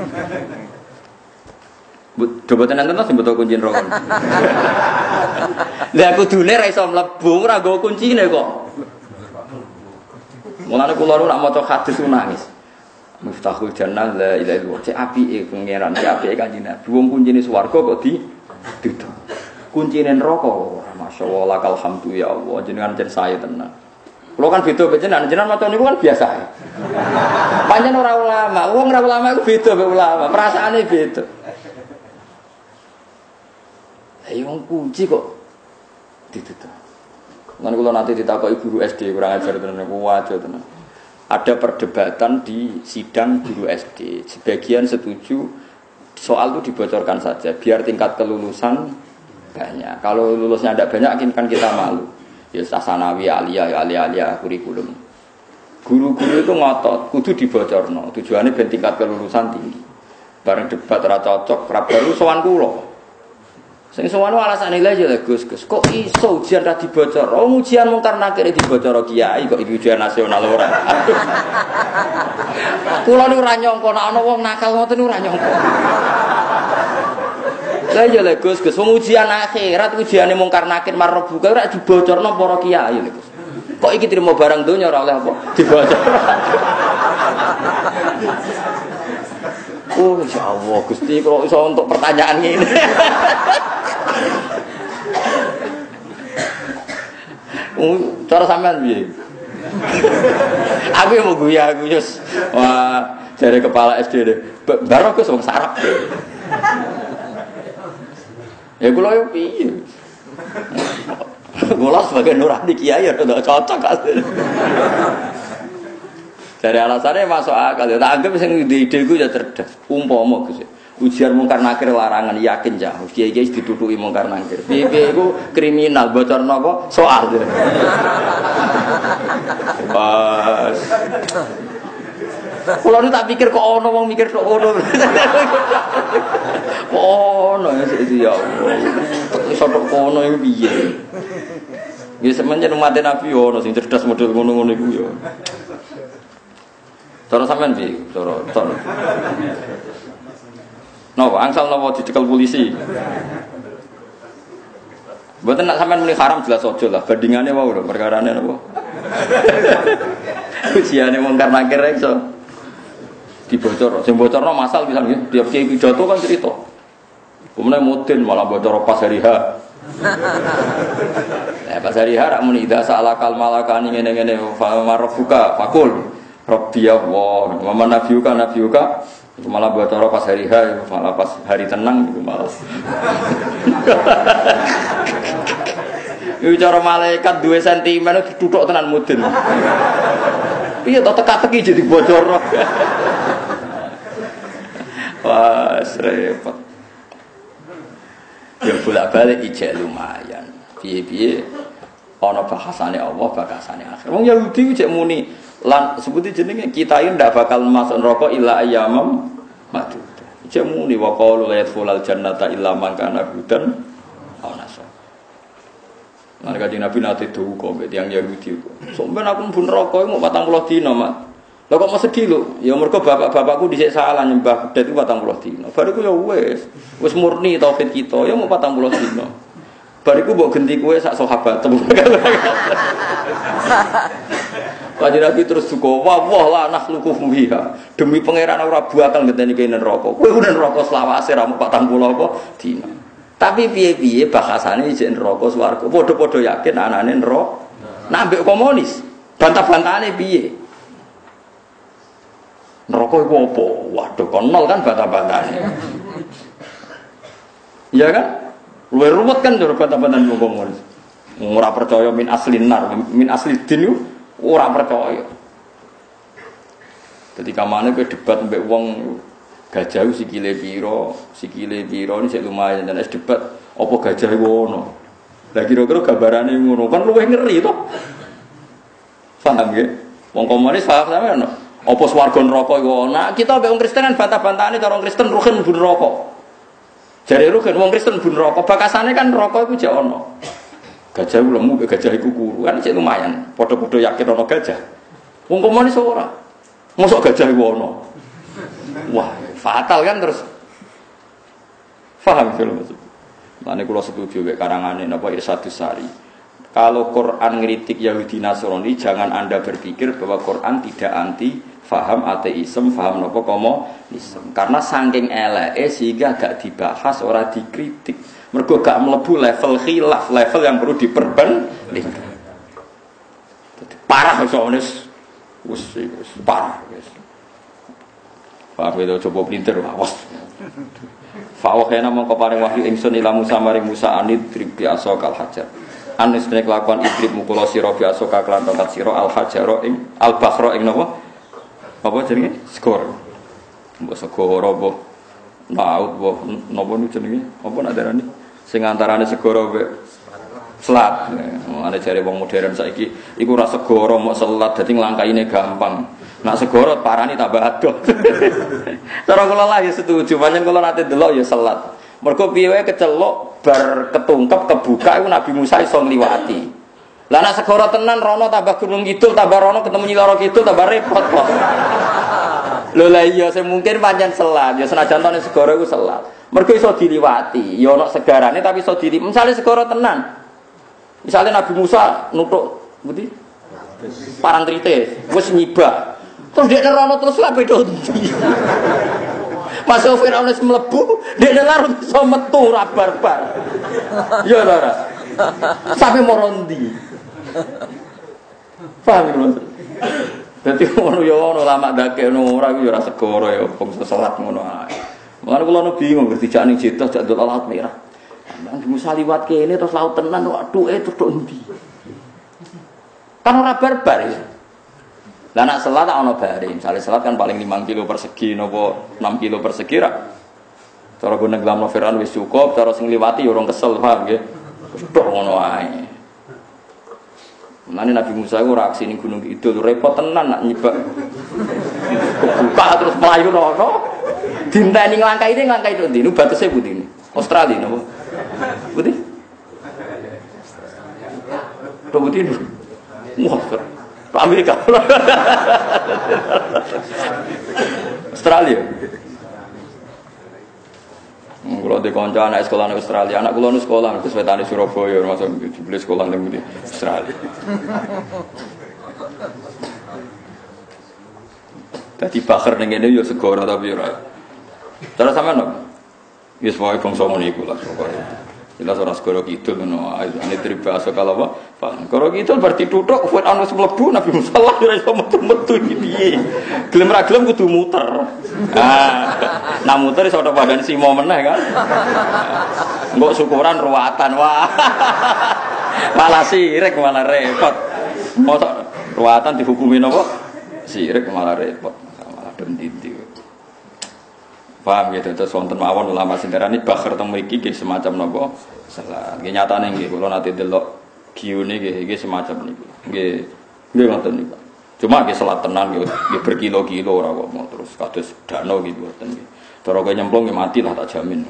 Coba tenan sing beto kunci neraka. Lah kudune ra iso mlebu ora nggo kuncine kok. Mulane kula nak maca hadis nangis. Miftahul jannah la ilaha illallah. Cek apike pangeran, cek apike kanjeng Nabi. Wong kuncine swarga kok didudono. Kuncine neraka. Masyaallah lakal hamdu ya Allah jenengan jen saya tenan. Kulo kan beda jenengan maca niku kan biasa. Pancen ora ulama, wong ora ulama iku beda mek ulama, perasaane beda. Lah wong kunci kok ditutup. Lan kula nanti ditakoki guru SD kurang ajar tenan niku wajo tenan. Ada perdebatan di sidang guru SD. Sebagian setuju soal itu dibocorkan saja biar tingkat kelulusan banyak. Kalau lulusnya tidak banyak kan kita malu. Ya sasanawi aliyah kurikulum. Guru-guru itu ngotot, kudu dibocorno. Tujuannya ben tingkat kelulusan tinggi. Bareng debat ora cocok, baru sowan kula. Sing sowan alasan nilai aja Gus. Kok iso ujian ra dibocor? Oh ujian mungkar nakir dibocor kiai kok iki ujian nasional ora. Kula niku ora nyangka nek ana wong nakal ngoten niku ora nyangka. Lah ya lho Gus, wong ujian akhirat ujiane mungkar nakir marbuka ora dibocorno para kiai lho Gus. Kok iki trimo barang donya ora oleh apa? Dibocor. Oh insyaallah Gusti kalau iso untuk pertanyaan ini. Cara sampean piye? Aku mau guya aku Yus. Wah, jare kepala SD deh. Baru Gus wong sarap. Ya kula yo piye? Kula sebagai nurani kiai ya udah cocok asli. Dari alasannya masuk akal. Tak anggap sing ide-ideku ya cerdas. Umpama Gus. Ujian mungkar nakir larangan yakin jauh. Kiai-kiai dituduki mungkar nakir. Piye iku kriminal bocorno kok soal. Pas. Kulo nu tak pikir kok ono wong mikir kok ono. Ono ya Allah. Iso tok ono iku piye? Ya semenjak umat Nabi ono sing cerdas model ngono-ngono iku ya. Cara sampean piye? Cara. Napa angsal napa dicekel polisi? Mboten nak sampean muni haram jelas aja lah. Bandingane wae lho perkarane napa. Ujiane mungkar nakir iso dibocor. Sing bocorno masal pisan nggih. Tiap kiai pidato kan cerita. Kemudian mudin malah bocor pas hari H. Pas hari H rak muni idza sa'alakal malakani ngene-ngene fa marfuka fakul rabbi Allah wa man nabiyuka itu malah bocor pas hari H malah pas hari tenang itu malah. Iku cara malaikat 2 cm dituthuk tenan mudin. Piye to teka-teki jadi bocor. Wah, repot. Ya bolak-balik ijek lumayan. Piye-piye ana bahasane Allah, bahasane akhir. Wong Yahudi cek muni lan sebuti jenenge kita iki ndak bakal masuk neraka illa ayyamam ma'dud. Cek muni wa qalu la yadkhulul jannata illa man kana hudan aw nasara. Lan kanjeng Nabi nate duka mbek tiyang Yahudi. Sampeyan aku mlebu neraka mau 40 dina, Mak. Lah kok mau sedih lho? Ya mergo bapak-bapakku dhisik salah nyembah bedet iku 40 dina. Bariku ya wis murni tauhid kita, ya mau 40 dina. Bariku mbok genti kowe sak sahabat. Kanjeng Nabi terus duka, wah la nakhluqu fiha. Demi pangeran ora bakal ngenteni kene neraka. Kowe udah neraka selawase ra mau 40 apa dina. Tapi piye-piye bahasane jek neraka swarga. Padha-padha yakin anane neraka. Nah mbek komunis, bantah-bantahane piye? Neraka iku apa? Waduh, kon nol kan bantah-bantahane. Iya kan? Luwih ruwet kan cara bantah-bantahan wong komunis. Ora percaya min aslin nar, min asli din ora percaya. Dadi kamane kowe debat mbek wong gajah sikile pira ini sik lumayan dan es debat apa gajah iku ono. Lah kira-kira gambarane ngono kan luwih ngeri to. Paham nggih? Wong komunis paham sampean no? Apa swarga neraka iku ono? Nah, kita mbek wong Kristen kan bantah-bantahane karo wong Kristen ruhin mlebu neraka. Jare ruhin wong Kristen mlebu neraka, bakasane kan neraka iku jek ono. Gajah iku lemu, gajah iku kuru kan sik lumayan. Padha-padha yakin ono gajah. Wong komunis ora. Mosok gajah iku ono. Wah, fatal kan terus. Paham kalau maksud. Mane kula setuju mek karangane napa Irsyadus Sari. Kalau Quran ngritik Yahudi Nasrani, jangan Anda berpikir bahwa Quran tidak anti faham ateisme, faham napa komunisme. Karena saking eleke sehingga gak dibahas, ora dikritik. Mergo gak mlebu level khilaf, level yang perlu diperbandingkan. Parah soalnis. Wis parah wis. Pak itu coba pelintir awas. Fawakena mongko paring wahyu ingsun ila Musa maring Musa anidrib biasa kal hajar. Anis nek lakon idrib mukula sira biasa kaklan tongkat sira al hajaro ing al bahra ing napa? Apa jenenge? Skor. Mbok segara apa? Laut apa napa niku jenenge? Apa nak darani? Sing antarane segara mek selat. Ana jare wong modern saiki iku ora segara mok selat dadi nglangkaine gampang. Nak segara parani tambah adoh. Cara kula lah ya setuju, pancen kula nate delok ya selat. Mergo piye wae kecelok bar ketungkep kebuka iku Nabi Musa iso ngliwati. Lah nek segara tenan rono tambah gunung kidul tambah rono ketemu Nyiloro kidul tambah repot kok. Lho lah iya sing mungkin pancen selat, ya senajan tone segara iku selat. Mergo iso diliwati, ya ana segarane tapi iso misale segara tenan. Misale Nabi Musa nutuk ngerti? Parantrite wis nyibak. Terus dia nerono terus lah beda ndi. Masuk Firaun wis mlebu, dia larut iso metu ra barbar. Ya ora. Sampai morondi. Paham lho. Dadi ngono ya ono lama ndakekno ora iku ya ora segara ya bangsa salat ngono ae. Mulane kula nu bingung ngerti jak ning Jeddah jak ndol laut merah. Nang Musa liwat kene terus laut tenan kok duke terus ndi. Kan ora barbar ya. Lah nak selat ana bare, misale selat kan paling 5 kilo persegi napa 6 kilo persegi ra. Cara gone nglamno Firaun wis cukup, cara sing liwati ya urung kesel, paham nggih. Wis tok ngono ae. Mane Nabi Musa ku reaksi ning Gunung Kidul repot tenan nak nyibak. Kebuka terus mlayu rono. Dinteni nglangkai tok ndi? Nu batese pundi ini? Australia napa? Pundi? Tok pundi? Wah, Amerika. Australia. Kalau di kanca anak sekolah di Australia, anak kula nu sekolah terus wetane Surabaya, masuk jebule sekolah ning Australia. Dadi bakar ning ngene yo segara tapi ora. Cara sampean no. Wis wae bangsa ngono iku lah pokoke. Jelas ora segara kidul ngono ae ane tribasa kalau apa? Segara kidul berarti tutuk kuwi ana wis mlebu Nabi Musa lah ora iso metu-metu iki piye. Gelem ra gelem kudu muter. Nah muter iso ora badan simo meneh kan. Mbok syukuran ruwatan wah. Malah sirik malah repot. Mosok ruwatan dihukumi napa? Sirik malah repot. Malah denditi. Paham gitu, terus wonten mawon ulama sing darani bakhir teng mriki nggih semacam napa salah. Nggih nyatane nggih kula nate delok giune nggih semacam niku. Nggih ngoten niku. Cuma nggih salat tenan nggih berkilo-kilo ora kok terus kados dano gitu ngoten nggih. Cara kaya nyemplung nggih mati lah tak jamin.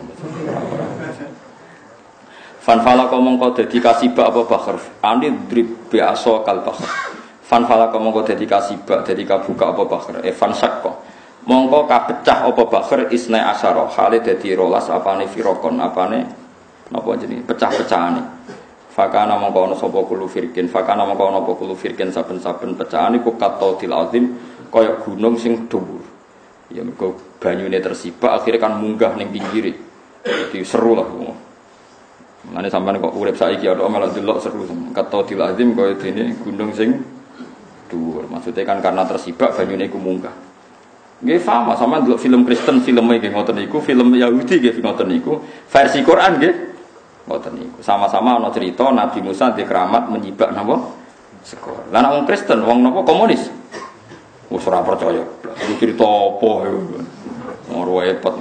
Fan fala mongko dadi kasibak apa bakhar. Andi drib biasa kal bakhar. Fan fala mongko dadi kasibak dadi kabuka apa bakhar. Fan sakko. Mongko kapecah apa bakhar isna asyara. Hale dadi 12 apane firaqon apane napa jenenge pecah-pecahane. Fakana mongko ana sapa kulo firqin. Fakana mongko ana apa kulo firqin saben-saben pecahan iku qatautil azim kaya gunung sing dhuwur. Ya mergo banyune tersibak akhirnya kan munggah ning pinggire. Jadi seru lah. Mane sampean kok urip saiki ada malah delok seru. Qatautil azim kaya dene gunung sing dhuwur. Maksudnya kan karena tersibak banyune iku munggah. Nggih sama delok film Kristen filme nggih ngoten niku, film Yahudi nggih ngoten niku, versi Quran nggih ngoten niku. Sama-sama ana cerita Nabi Musa di keramat menyibak napa sekor. Lah nek wong Kristen wong napa komunis. Wis ora percaya. Iku cerita apa ora repot.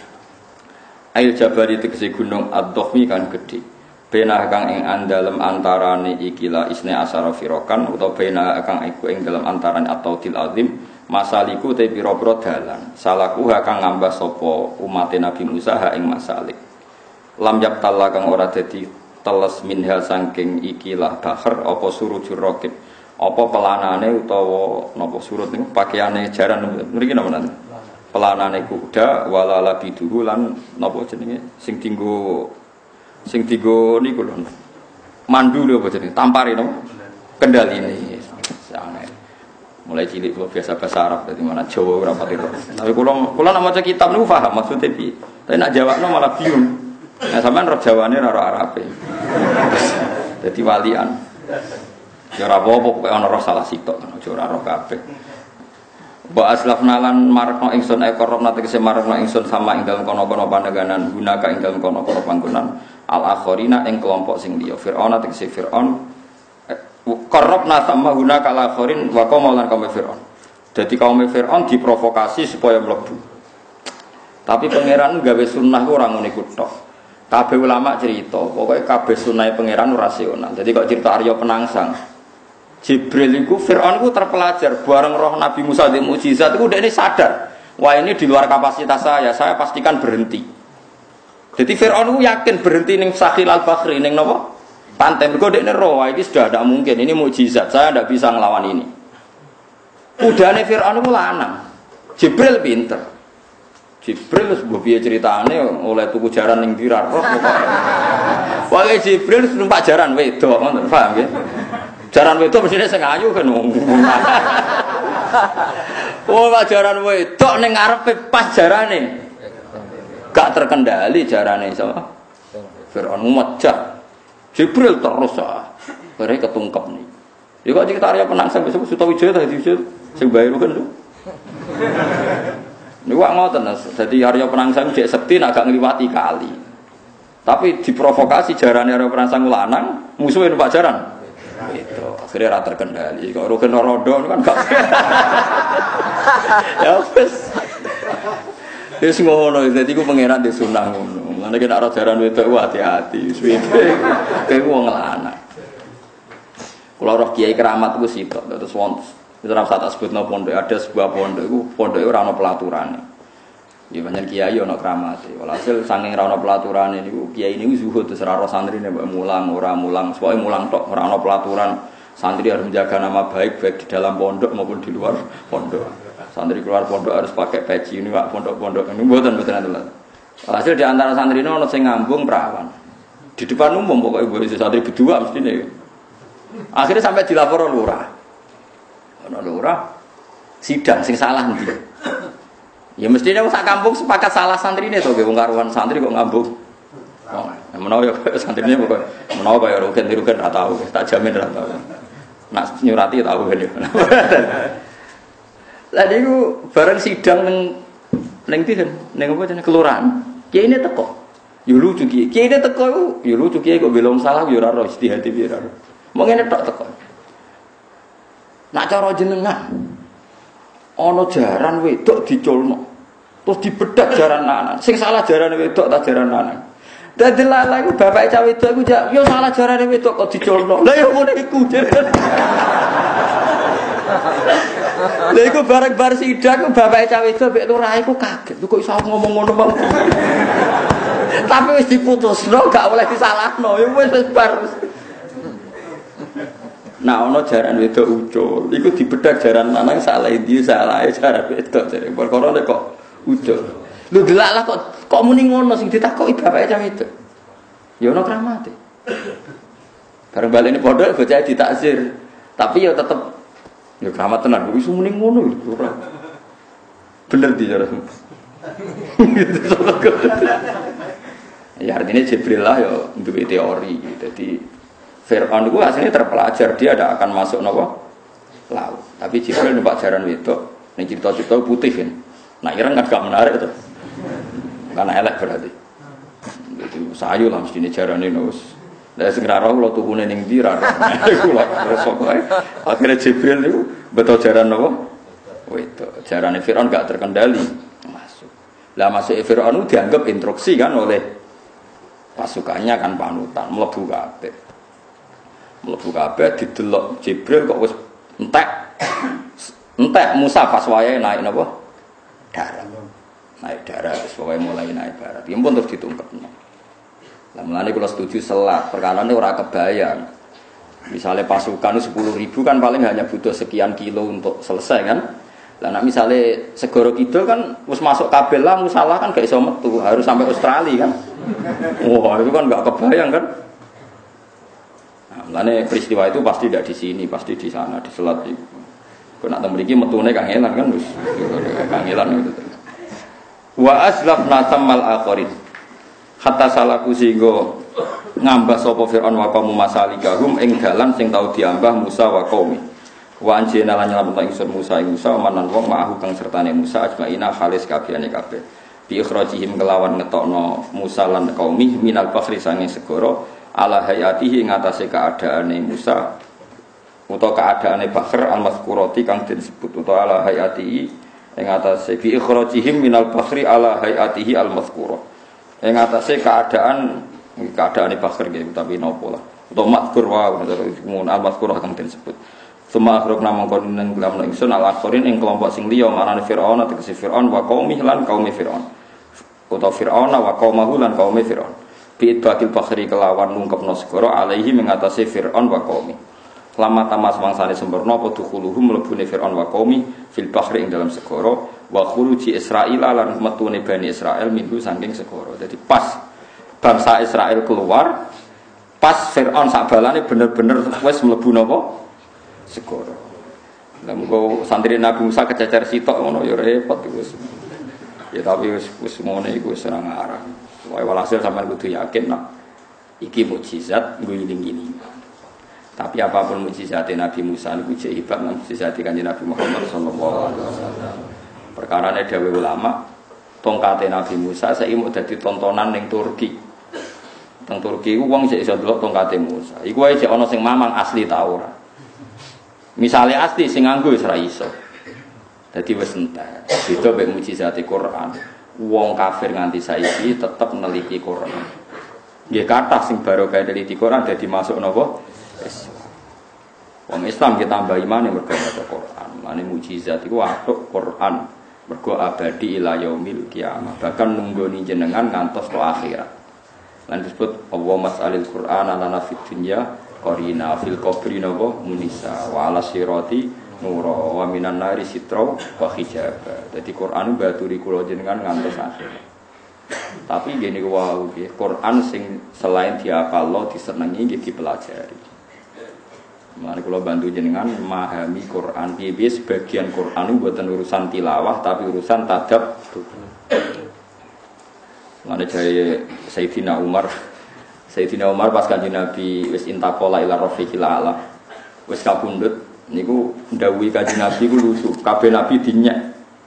Ail Jabari tegese gunung Ad-Dhakhmi kan gedhe. Bena kang ing andalem antarane ikilah isne asara firokan utawa bena kang iku ing dalam antarane At-Taudil Azim masaliku te pira-pira dalan. Salaku kang ngambah sapa umate Nabi Musa ha ing masalik. Lam yaptalla kang ora dadi teles minhal saking ikilah bakhar apa surujur raqib. Apa pelanane utawa napa surut niku pakaiane jaran mriki napa nanti. Pelanane kuda wala labiduhu lan napa jenenge sing dinggo niku lho. Mandu lho apa jenenge? Tampari napa? Kendaline. Sangat. Mulai cilik kula biasa bahasa Arab dadi mana Jawa ora pati. Tapi kula nek maca kitab niku paham maksudnya piye. Tapi nek jawabno malah bingung. Nah sampean roh Jawane ora Arabe. Dadi walian. Ya ora apa-apa pokoke ana roh salah sitok, aja ora roh kabeh. Wa aslafna lan marakno ingsun ekor nate kese marakno ingsun sama ing dalem kono-kono pandeganan gunaka ing dalem kono-kono panggonan al-akhirina ing kelompok sing liya Firaun tegese Firaun qarrabna sama gunaka al-akhirin wa qaum lan kaum Firaun. Dadi kaum Firaun diprovokasi supaya mlebu. Tapi pangeran gawe sunnah ora ngono iku tok. Kabeh ulama cerita, pokoke kabeh sunnahe pangeran rasional. Jadi kok cerita Arya Penangsang Jibril itu, Fir'aun itu terpelajar bareng roh Nabi Musa di mukjizat itu udah ini sadar wah ini di luar kapasitas saya pastikan berhenti. Jadi Fir'aun itu yakin berhenti ning Sahil al-Bakhri ning napa? Pantai mergo dekne roh ini sudah tidak mungkin, ini mukjizat, saya tidak bisa ngelawan ini. Udane Fir'aun itu lanang. Jibril pinter. Jibril sebuah piye ceritane oleh tuku jaran ning dirar roh pokoke. Pokoke Jibril numpak jaran wedok ngono, paham nggih? Jaran wedok mestine sing ayu kan. Oh, jaran wedok ning ngarepe pas jarane. Gak terkendali jarane sama. Fir'aun mecah. Jibril terus bare ketungkep nih. Ya kok cerita Arya Penangsang besok Sutawijaya tadi sing bayar kan lho. Niku ngoten dadi Arya Penangsang jek sekti nek gak ngliwati kali. Tapi diprovokasi jarane Arya Penangsang lanang, musuhe numpak jaran. Itu akhirnya rata terkendali. Kalau rugen rodo kan gak. Ya wis. Wis ngono, dadi ku pangeran di sunah ngono. Lan nek nek jaran wedok hati-hati, suwe-suwe kayak wong lanang. Kula roh kiai keramat ku sitok terus wonten. Wis ora tak sebutno pondok, ada sebuah pondok iku pondoke ora ana pelaturane. Ya pancen kiai ana kramate. Walhasil saking ora ana pelaturane niku kiai niku zuhud terus ora santrine mbok mulang ora mulang, pokoke mulang tok ora ana pelaturan. Santri harus menjaga nama baik di dalam pondok maupun di luar pondok. Santri keluar pondok harus pakai peci ini Pak pondok-pondok ini mboten tenan. Hasil di antara santri ini ana sing ngambung perawan. Di depan umum pokoke mbok santri berdua mestine. Akhirnya sampai dilapor lurah. Ana lurah sidang sing salah ndi. Ya mestinya sak kampung sepakat salah santrine to nggih wong karuan santri kok ngambung. Oh, menawa ya santrine pokoke menawa kaya rugen ra tau, tak jamin ra tau. Nak nyurati tahu kan ya. Lah niku bareng sidang ning tihen, ning apa jenenge kelurahan. Kiai ini teko. Yo lucu kiai. Kiai ini teko iku yo lucu kiai kok belum salah yo ora ro istihati piye ora. Mau ngene tok teko. Nak cara jenengan ana jaran wedok diculno. Terus dibedak jaran lanang. Sing salah jaran wedok ta jaran lanang. Dadi lala iku bapak cawe itu aku yo salah jarane wedok kok dicolno. Lah yo ngono iku. Lha iku bareng-bar sidang bapak cawe itu mek lurah iku kaget. Kok iso ngomong ngono bang. Tapi wis diputusno gak oleh disalahno. Ya wis bar. Nah ana jaran wedok ucul. Iku dibedak jaran lanang salah ndi salah jaran wedok jare. Perkara nek kok ucul. Lho delaklah kok muni ngono sing ditakoki bapake cawe itu. Ya ono kramate. Bareng balene padha bocah ditakzir. Tapi ya tetep ya kramat tenan. Wis muni ngono ora. Bener di cara. Ya artinya Jibril lah ya duwe teori. Jadi Fir'aun itu aslinya terpelajar, dia tidak akan masuk laut. Tapi Jibril numpak jaran wedok, ning cerita-cerita putih kan. Nah, ireng kan gak menarik itu. Karena elek berarti. Jadi sayu lah mesti jarane nus. Lah sing ra roh kula tukune ning ndi ra roh. Kula resok ae. Akhire Jibril niku beto jaran napa? Wedok. Jarane Fir'aun gak terkendali masuk. Lah masuk Fir'aun dianggap instruksi kan oleh pasukannya kan panutan, mlebu kabeh. Mlebu kabeh didelok Jibril kok wis entek Musa pas wayahe naik napa? Darat. Naik darat wis wayahe mulai naik darat. Ya pun terus ditungkepno. Lah mulane kula setuju selat, perkarane ora kebayang. Misalnya pasukan 10.000 kan paling hanya butuh sekian kilo untuk selesai kan. Lah nek misale segoro kidul kan wis masuk kabel lah musalah kan gak iso metu, harus sampai Australia kan. Wah, itu kan gak kebayang kan. Nah, peristiwa itu pasti tidak di sini, pasti di sana, di selat itu. Kau nak memiliki metune kangelan kan, terus kangelan itu. Wa aslafna tamal akhirin. Hatta salaku singgo ngambah sapa Fir'aun wa qaum masalikahum ing dalan sing tau diambah Musa wa qaumi. Wa anjena lan nyelametno ingsun Musa ing Musa manan wong ma'ahu kang sertane Musa ajmaina khalis kabehane kabeh. Bi ikhrajihim kelawan ngetokno Musa lan qaumi minal bakhri sange segara ala hayatihi ing atase keadaane Musa utawa keadaane Bakhr al-mazkurati kang disebut utawa ala hayatihi ing atase bi ikhrajihim minal bakhri ala hayatihi al-mazkura ing atase keadaane Bakhr nggih tapi napa lah utawa mazkur wa al-mazkura kang disebut Suma akhrajna mangkon ning lamno ingsun al-akhirin ing kelompok sing liya marane Firaun tegese Firaun wa qaumi lan kaum Firaun utawa Firaun wa qaumahu lan kaum Firaun bi idbatil bakhri kelawan nungkepno segara alaihi mengatasi Fir'aun wa qaumi. Lama tamas mangsane sempurna apa dukhuluhum mlebune Fir'aun wa qaumi fil bakhri ing dalam segara wa khuruji Israil lan metune Bani Israil minhu saking segara. Jadi pas bangsa Israel keluar, pas Fir'aun sak balane bener-bener wis mlebu napa? Segara. Lah muga santri Nabi Musa kececer sitok ngono ya repot wis. Ya tapi wis ngene iku wis ora ngarah. Walhasil sampean kudu yakin nah iki mukjizat ngiling-ngiling. Tapi apapun mukjizatnya Nabi Musa niku jek hebat lan mukjizat Kanjeng Nabi Muhammad sallallahu alaihi wasallam. Perkarane dawuh ulama, tongkate Nabi Musa saiki mau dadi tontonan ning Turki. Teng Turki ku wong sik iso ndelok tongkate Musa. Iku wae jek ana sing mamang asli ta ora. Misale asli sing nganggo wis ra iso. Dadi wis entek. Beda mek mukjizate Quran. Wong kafir nganti saiki tetep neliti Quran. Nggih kathah sing barokah neliti Quran dadi masuk napa? Islam. Wong Islam kita tambah iman mergo maca Quran. Mane mukjizat iku atuk Quran. Mergo abadi ila yaumil kiamah. Bahkan nunggoni jenengan ngantos ke akhirat. Lan disebut Allah mas'alil Quran lana fid dunya qarina fil qabri napa munisa wa ala sirati nuro wa minan nari sitro wa hijab. Jadi Quran baturi kula jenengan ngantos akhir. Tapi gini wow, Quran sing selain dihafalno disenengi nggih dipelajari. Mari kula bantu jenengan memahami Quran. Piye sebagian Quran itu bukan urusan tilawah tapi urusan tadab. Mane jare Sayyidina Umar pas Kanjeng Nabi wis intaqala ila rafiqil ala. Wis kapundhut niku ndawuhi Kanjeng Nabi ku lucu, kabeh nabi dinyek.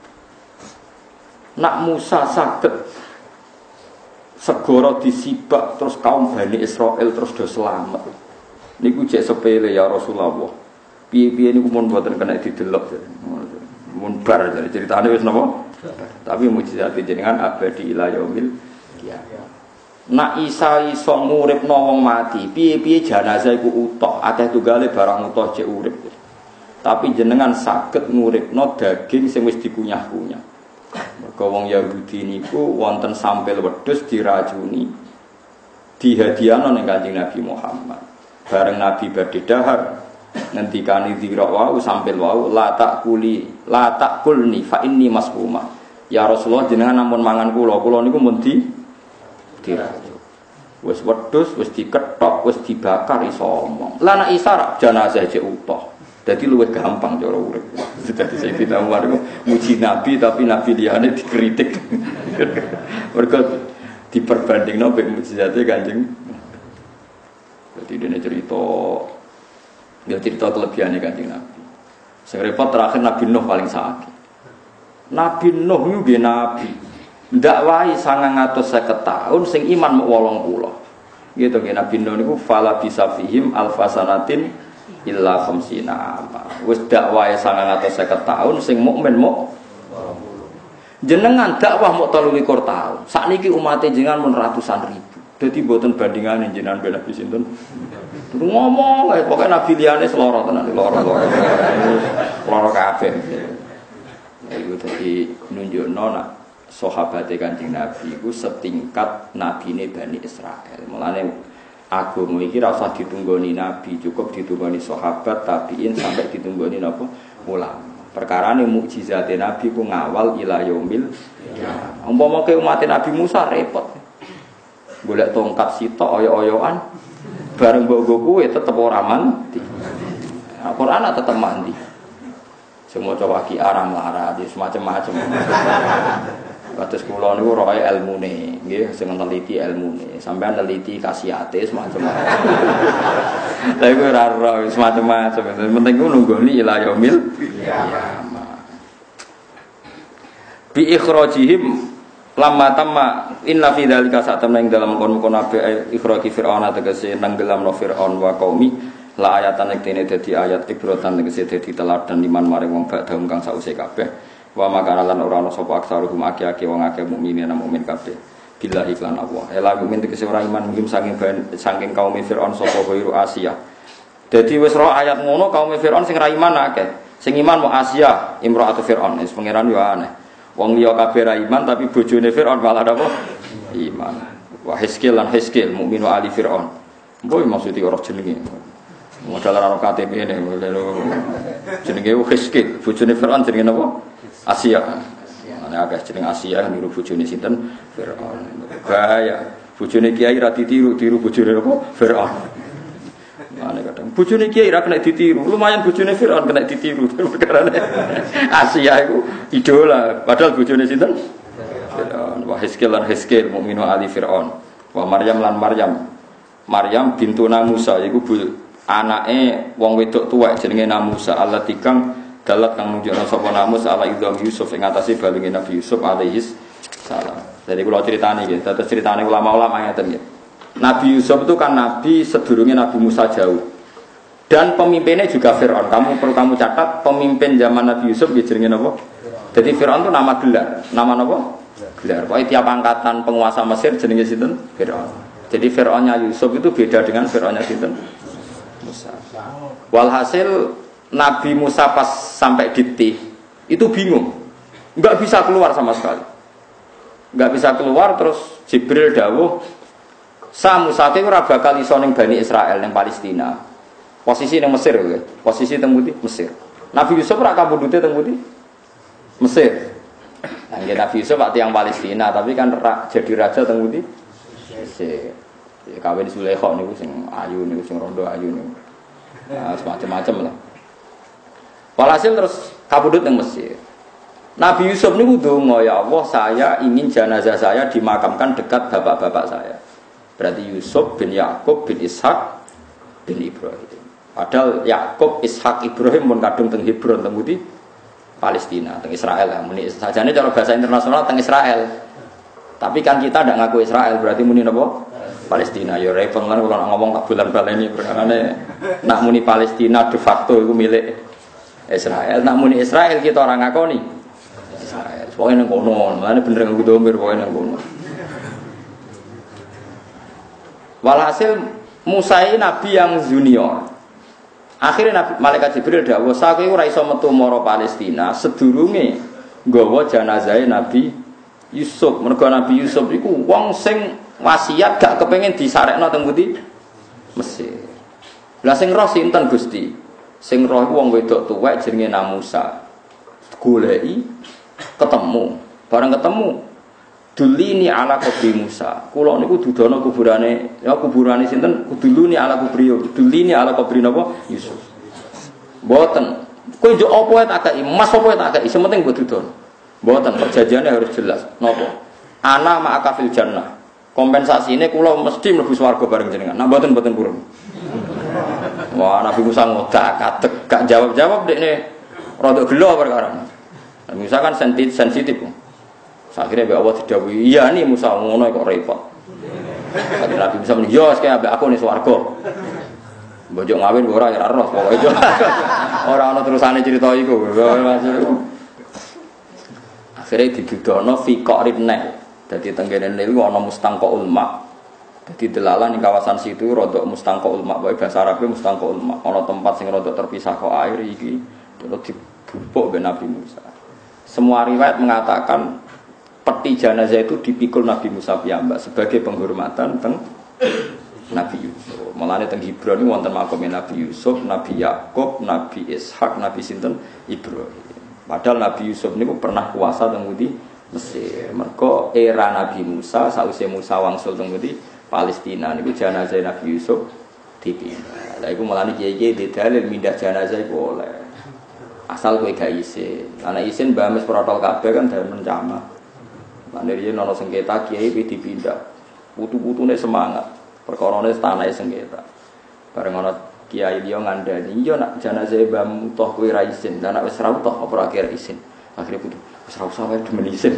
Nak Musa saged segara disibak terus kaum Bani Israil terus do selamat. Niku jek sepele ya Rasulullah. Piye-piye niku mun mboten kena didelok. Mun bar ceritane wis napa? Tapi mukjizat jenengan abadi ila yaumil qiyamah. Nak Isa iso nguripno wong mati, piye-piye jenazah iku utuh, akeh tunggale barang utuh cek urip. Tapi jenengan saged nguripno daging sing wis dikunyah-kunyah. Mergo wong Yahudi niku wonten sampel wedhus diracuni, dihadiahno ning Kanjeng Nabi Muhammad. Bareng Nabi badhe dahar ngendikani dira wau sampel wau la takulni fa inni masquma. Ya Rasulullah jenengan ampun mangan kula niku mun diracun. Wis wedhus, wis diketok, wis dibakar iso omong. Lah nek Isa jenazah cek utuh. Dadi luwih gampang cara urip. Dadi Sayyidina Umar muji Nabi tapi Nabi liyane dikritik. Mergo diperbandingno mek mujizate Kanjeng. Dadi dene cerita kelebihane Kanjeng Nabi. Sing repot terakhir Nabi Nuh paling sakit. Nabi Nuh iku nggih nabi. Ndakwahi 950 tahun sing iman mung 80. Gitu nggih Nabi Nuh niku fala bisafihim alfasanatin illa khamsina ama. Wis dakwahe 950 tahun sing mukmin muk 80. Jenengan dakwah muk 23 tahun. Sakniki umat jenengan mun ratusan ribu. Dadi mboten bandingane jenengan ben Nabi sinten. Ngomong ae pokoke Nabi liyane seloro tenan, loro kabeh. Iku dadi nunjukno nak sahabate Kanjeng Nabi iku setingkat nabine Bani Israil. Mulane agama iki ora usah ditunggoni nabi, cukup ditunggoni sahabat, tabiin sampai ditunggoni napa ulama. Perkarane mukjizate nabi ku ngawal ila yaumil qiyamah. Umpama ke umat Nabi Musa repot. Golek tongkat sitok oyo-oyoan bareng mbok kuwe tetep ora mandi. Al-Qur'an tetep mandi. Semua coba ki aram lara di semacam-macam. Kados kula niku roe ilmune, nggih sing neliti ilmune. Sampeyan neliti khasiate semacam-macam. Lha iku ora ora semacam-macam. Penting ku nunggoni ila yaumil qiyamah. Bi ikhrajihim lamma tamma inna fi dzalika sa'tamna ing dalam kon-kon ape ikhraji fir'aun tegese nanggelamno fir'aun wa qaumi. La ayatan iktene dadi ayat ibratan tegese dadi teladan liman maring wong badhe kang sause kabeh wa makana lan ora ana sapa aksaruhum akeh-akeh wong akeh mukminin mukmin kabeh billahi lan Allah ela mukmin tegese ora iman mungkin saking kaum Firaun sapa wiru Asia. Dadi wis ro ayat ngono kaum Firaun sing ra iman akeh sing iman mu Asia imraatu Firaun wis pangeran yo aneh wong liya kabeh ra iman tapi bojone Firaun malah apa iman wa Hizkil lan Hizkil mukmin wa ali Firaun mbok maksudnya ora jenenge modal ora KTP ne jenenge Hizkil bojone Firaun jenenge napa Asia. Ana akeh jeneng Asia niru bojone sinten Firaun. Bahaya. Bojone kiai ra ditiru bojone napa Firaun. Ana kadang bojone kiai ra kena ditiru, lumayan bojone Firaun kena ditiru perkarane. Asia iku idola padahal bojone sinten Firaun. Wa Hizkil lan Hizkil mukminu ali Firaun. Wa Maryam lan Maryam bintuna Musa iku anake wong wedok tuwek jenenge Musa Allah tikang dalat kang nunjukna sapa Namus ala idham Yusuf ing atase balunge Nabi Yusuf alaihis salam. Jadi kula critani nggih, terus critane ulama-ulama ngeten nggih. Nabi Yusuf itu kan nabi sedurunge Nabi Musa jauh. Dan pemimpinnya juga Firaun. Kamu catat pemimpin zaman Nabi Yusuf nggih jenenge napa? Jadi Firaun itu nama gelar. Nama napa? Gelar. Pokoke tiap angkatan penguasa Mesir jenenge sinten? Firaun. Jadi Firaunnya Yusuf itu beda dengan Firaunnya sinten? Musa. Walhasil Nabi Musa pas sampai di Tih itu bingung, nggak bisa keluar sama sekali, nggak bisa keluar. Terus Jibril dawuh, sa Musa itu ora bakal iso ning Bani Israel ning Palestina, posisi ning Mesir, posisi teng pundi Mesir. Nabi Yusuf ora kabudute teng pundi Mesir. Nah, Nabi Yusuf pak tiyang Palestina, tapi kan jadi raja teng pundi Mesir. Kawin Zulaikha niku sing ayu niku sing rondo ayu niku. Nah, semacam-macam lah. Walhasil terus kabudut yang Mesir. Nabi Yusuf ini ndonga, ya Allah, saya ingin jenazah saya dimakamkan dekat bapak-bapak saya. Berarti Yusuf bin Yakub bin Ishak bin Ibrahim. Padahal Yakub, Ishak, Ibrahim pun kadung teng Hebron teng pundi Palestina, teng Israel lah. Muni sajane cara bahasa internasional teng Israel. Tapi kan kita tidak ngaku Israel, berarti muni napa? Palestina. Ya repot kan kalau ngomong tak bulan-baleni perkarane nak muni Palestina de facto iku milik Israel, nak muni Israel kita orang ngakoni Israel. Pokoknya nang kono, lane bener nganggo domir pokoknya nang kono. Walhasil Musa ini nabi yang junior. Akhirnya Nabi Malaikat Jibril dawuh, "Sakowe ora iso metu mara Palestina sedurunge nggawa jenazah Nabi Yusuf." Mergo Nabi Yusuf iku wong sing wasiat gak kepengin disarekno teng pundi? Mesir. Lah sing roh sinten Gusti? Sing roh iku wong wedok tuwek jenenge Musa. Goleki ketemu. Bareng ketemu dulini ala kubri Musa. Kula niku dudono kuburane, ya kuburane sinten? Duluni ala kubri, dulini ala kubri napa? Yusuf. Mboten. Kowe njuk apa wae tak kei, emas apa wae tak kei, sementing mbok dudono. Mboten, perjanjiannya harus jelas. Napa? Ana ma'aka fil jannah. Kompensasine kula mesti mlebu swarga bareng jenengan. Nah mboten purun. Wah, Nabi Musa ngodak katek, gak jawab-jawab dekne rada gelo perkara. Nabi Musa kan sensitif. Akhirnya Allah didhawuhi, "Iya nih Musa ngono kok repot." Kata Nabi Musa muni, "Yo sik ambek aku ning swarga." Mbojok ngawin ora ya roh pokoke yo. Ora ana terusane cerita iku. Akhirnya didudono fi qa'rin nil. Dadi tenggene nil ana mustangqaul ma. Dadi delalah ning kawasan situ rodok mustangqaul ma, wae bahasa Arabe mustangqaul ma. Ana tempat sing rodok terpisah kok air iki terus dibupuk be Nabi Musa. Semua riwayat mengatakan peti jenazah itu dipikul Nabi Musa piyambak sebagai penghormatan teng Nabi Yusuf. Mulane teng Ibrani wonten makome Nabi Yusuf, Nabi Yakub, Nabi Ishak, Nabi sinten Ibrahim. Padahal Nabi Yusuf niku pernah kuasa teng ngendi Mesir. Mergo era Nabi Musa sausé Musa wangsul teng ngendi Palestina niku jenazah Nabi Yusuf dipindah. Lah iku mulane kiye-kiye dalil mindah jenazah iku oleh. Asal kowe gak isin. Ana isin Mbah Mes protol kabeh kan dalem mencama. Lan riyen ana sengketa kiai dipindah. Putu-putune semangat. Perkarane tanahe sengketa. Bareng ana kiai liya ngandani, "Iya nak jenazah Mbah toh kowe ra isin." Lah nek wis ra toh apa ora isin. Akhire putu, "Wis ra usah wae demen isin."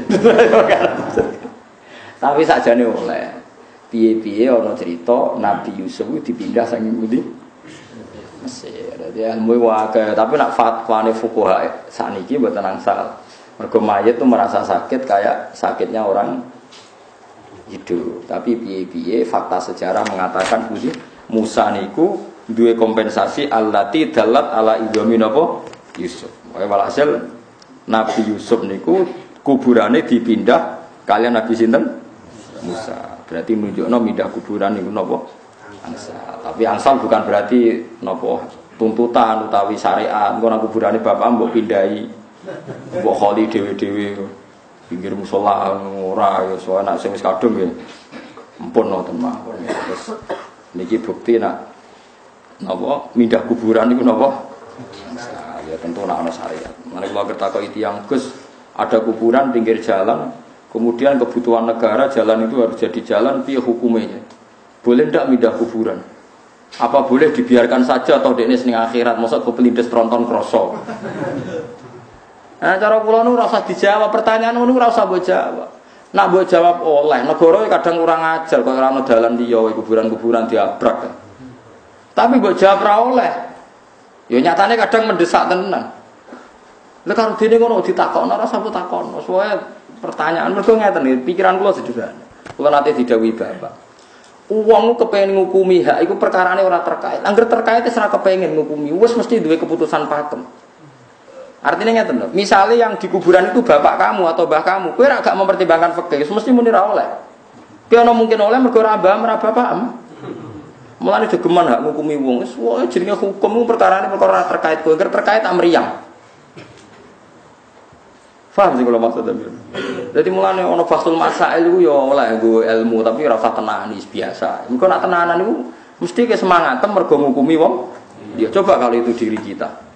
Tapi sakjane oleh. Piye-piye ana cerita Nabi Yusuf dipindah saking pundi? Mesir. Dadi ilmu wae, tapi nak fatwane fuqaha sakniki mboten angsal. Mergo mayit itu merasa sakit kayak sakitnya orang hidup. Tapi piye-piye fakta sejarah mengatakan pundi Musa niku duwe kompensasi allati dalat ala idami napa Yusuf. Walhasil Nabi Yusuf niku kuburane dipindah kalian Nabi sinten? Musa. Berarti nunjukno pindah kuburan niku napa? Angsal. Tapi angsal bukan berarti napa tuntutan utawi syariat. Engko nang kuburane bapak mbok pindahi. Mbok kholi dhewe-dhewe pinggir musala ora ya soal nek sing wis kadung ya. Ampun ngoten mawon. Terus niki bukti nak napa mindah kuburan niku napa? Ya tentu nek ana syariat. Mane kula kertakoki tiyang Gus, ada kuburan pinggir jalan, kemudian kebutuhan negara jalan itu harus jadi jalan, piye hukumnya? Boleh ndak mindah kuburan? Apa boleh dibiarkan saja atau dekne ning akhirat mosok kepelindes tronton kroso? Nah, cara kula nu ora usah dijawab pertanyaan ngono ora usah mbok jawab. Nak mbok jawab oleh negara kadang kurang ajar kok ora ono dalan liya kuburan-kuburan diabrak. Tapi mbok jawab ora oleh. Ya nyatane kadang mendesak tenan. Lha karo dene ngono ditakokno ora usah takokno. Soale pertanyaan mergo ngeten iki pikiran kula sederhana. Kula nate didhawuhi Bapak. Wong kepengin ngukumi hak iku perkarane ora terkait. Angger terkait wis ora kepengin ngukumi, wis mesti duwe keputusan pakem. Artinya ngeten lho, misalnya yang di kuburan itu bapak kamu atau mbah kamu, kowe ora gak mempertimbangkan fikih, mesti muni ra oleh. Kowe ana mungkin oleh mergo ora mbah ora bapakmu. Mulane degeman hak ngukumi wong, wis wae jenenge hukum perkarane perkara terkait kowe, terkait amriyang. Paham sih kalau maksudnya. Jadi mulane ana fasul masail iku ya oleh nggo ilmu tapi ora usah tenani biasa. Engko nak tenanan iku mesti ke semangat mergo ngukumi wong. Ya coba kalau itu diri kita.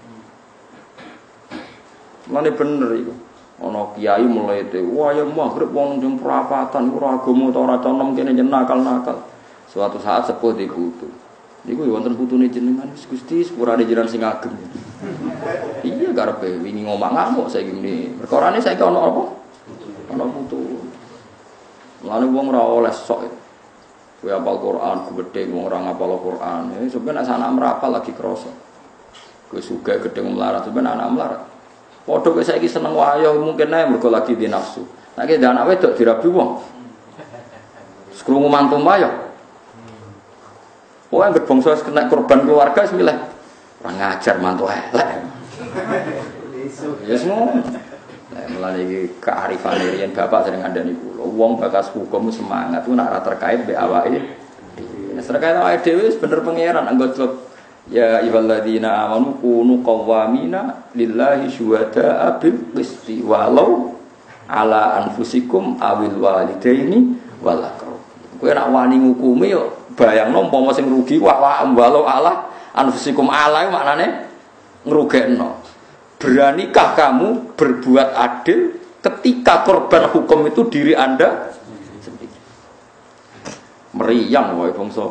Mane bener iku. Ana kiai mulai te, wah ya maghrib wong jam perapatan ora agama ta ora conom kene yen nakal-nakal. Suatu saat sepuh dikutu. Niku yo wonten putune jenengan Gusti sepurane jenengan sing agem. Iya karepe wingi ngomong ngamuk saiki ngene. Perkarane saiki ana apa? Ana putu. Mulane wong ora oleh sok. Kowe hafal Quran gedhe wong ora ngapal Quran. Sampeyan nek anak merapal lagi krasa. Kowe sugih gedhe melarat sampeyan anak melarat. Padha kowe saiki seneng wayo mungkin ae mergo lagi di nafsu. Nek ki anak wedok dirabi wong. Krungu mantu wayo. Wah, anggere bangsa kena korban keluarga wis milih ora ngajar mantu elek. Ya semua. Mulane iki kearifan riyen bapak sering ngandani kula. Wong bakas hukum semangat ku nek ora terkait mbek awake. Nek terkait awake dhewe wis bener pangeran anggap ya ayyuhalladzina amanu kunu qawwamina lillahi syuhada'a bil qisti walau ala anfusikum awil walidaini wal aqrab. Kowe nek wani ngukumi yo bayangno umpama sing rugi walau ala anfusikum ala maknane ngrugekno. Beranikah kamu berbuat adil ketika korban hukum itu diri Anda sendiri? Meriang wae bangsa.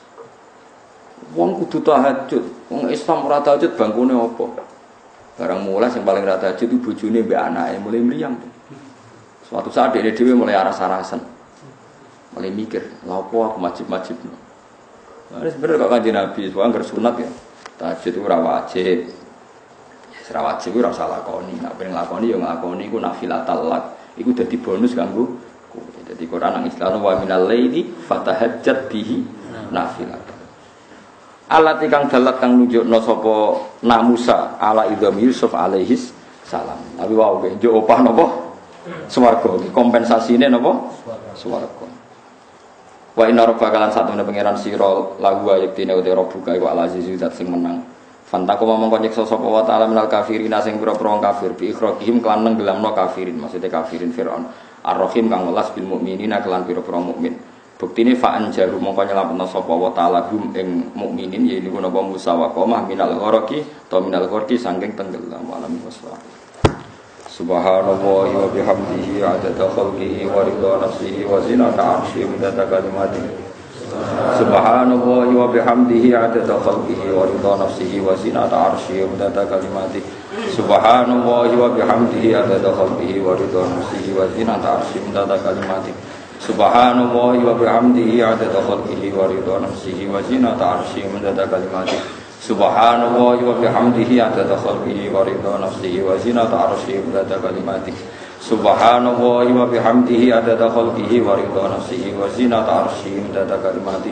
Wong kudu tahajud. Wong Islam ora tahajud bangkune apa? Barang mulai yang paling ora tahajud itu bojone mbek anake mulai meriang. Suatu saat dia dhewe mulai aras-arasan. Mulai mikir, lha apa aku wajib-wajibno. Wis bener kok Kanjeng Nabi, wong anggar sunat ya. Tahajud itu ora wajib. Ora wajib ora usah lakoni, nek pengen lakoni ya nglakoni iku nafilatal lak. Iku dadi bonus kanggo kowe. Dadi Quran nang Islam wa minal laili fatahajjat bihi nafilatan. Alat kang dalat kang nunjukna sapa Musa ala idham Yusuf alaihis salam. Tapi wae njuk opah napa? Swarga. Kompensasine napa? Swarga. Wa inna rabbaka lan satune pangeran sira lahu ayaktine uti rabbuka wa al-azizu zat sing menang. Fantaku mongko nyiksa sapa wa ta'ala minal kafirin sing pira-pira kafir bi ikhrajihim kelan nenggelamno kafirin maksudnya kafirin Firaun ar-rahim kang welas bil mukminina kelan pira-pira mukmin buktine fa anjaru mongko nyelametno sapa wa ta'ala hum ing mukminin yaiku napa Musa wa qomah minal gharaqi ta minal gharqi saking tenggelam alam waswa subhanallahi wa bihamdihi adada khalqihi wa ridha nafsihi wa zinata 'arsyihi midada kalimatihi Subhanallahi wa bihamdihi adada khalqihi wa ridha nafsihi wa zinata 'arsyihi wa midada kalimatihi Subhanallahi wa bihamdihi adada khalqihi wa ridha nafsihi wa zinata 'arsyihi wa midada kalimatihi Subhanallahi wa bihamdihi adada khalqihi wa ridha nafsihi wa zinata 'arsyihi wa midada kalimatihi Subhanallahi wa bihamdihi adada khalqihi wa ridha nafsihi wa zinata 'arsyihi wa midada kalimatihi Subhanallahi wa bihamdihi adada khalqihi wa ridha nafsihi wa zinata 'arsyihi midada kalimatihi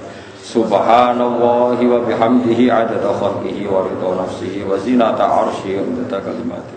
Subhanallahi wa bihamdihi adada khalqihi wa ridha nafsihi wa zinata 'arsyihi midada kalimatihi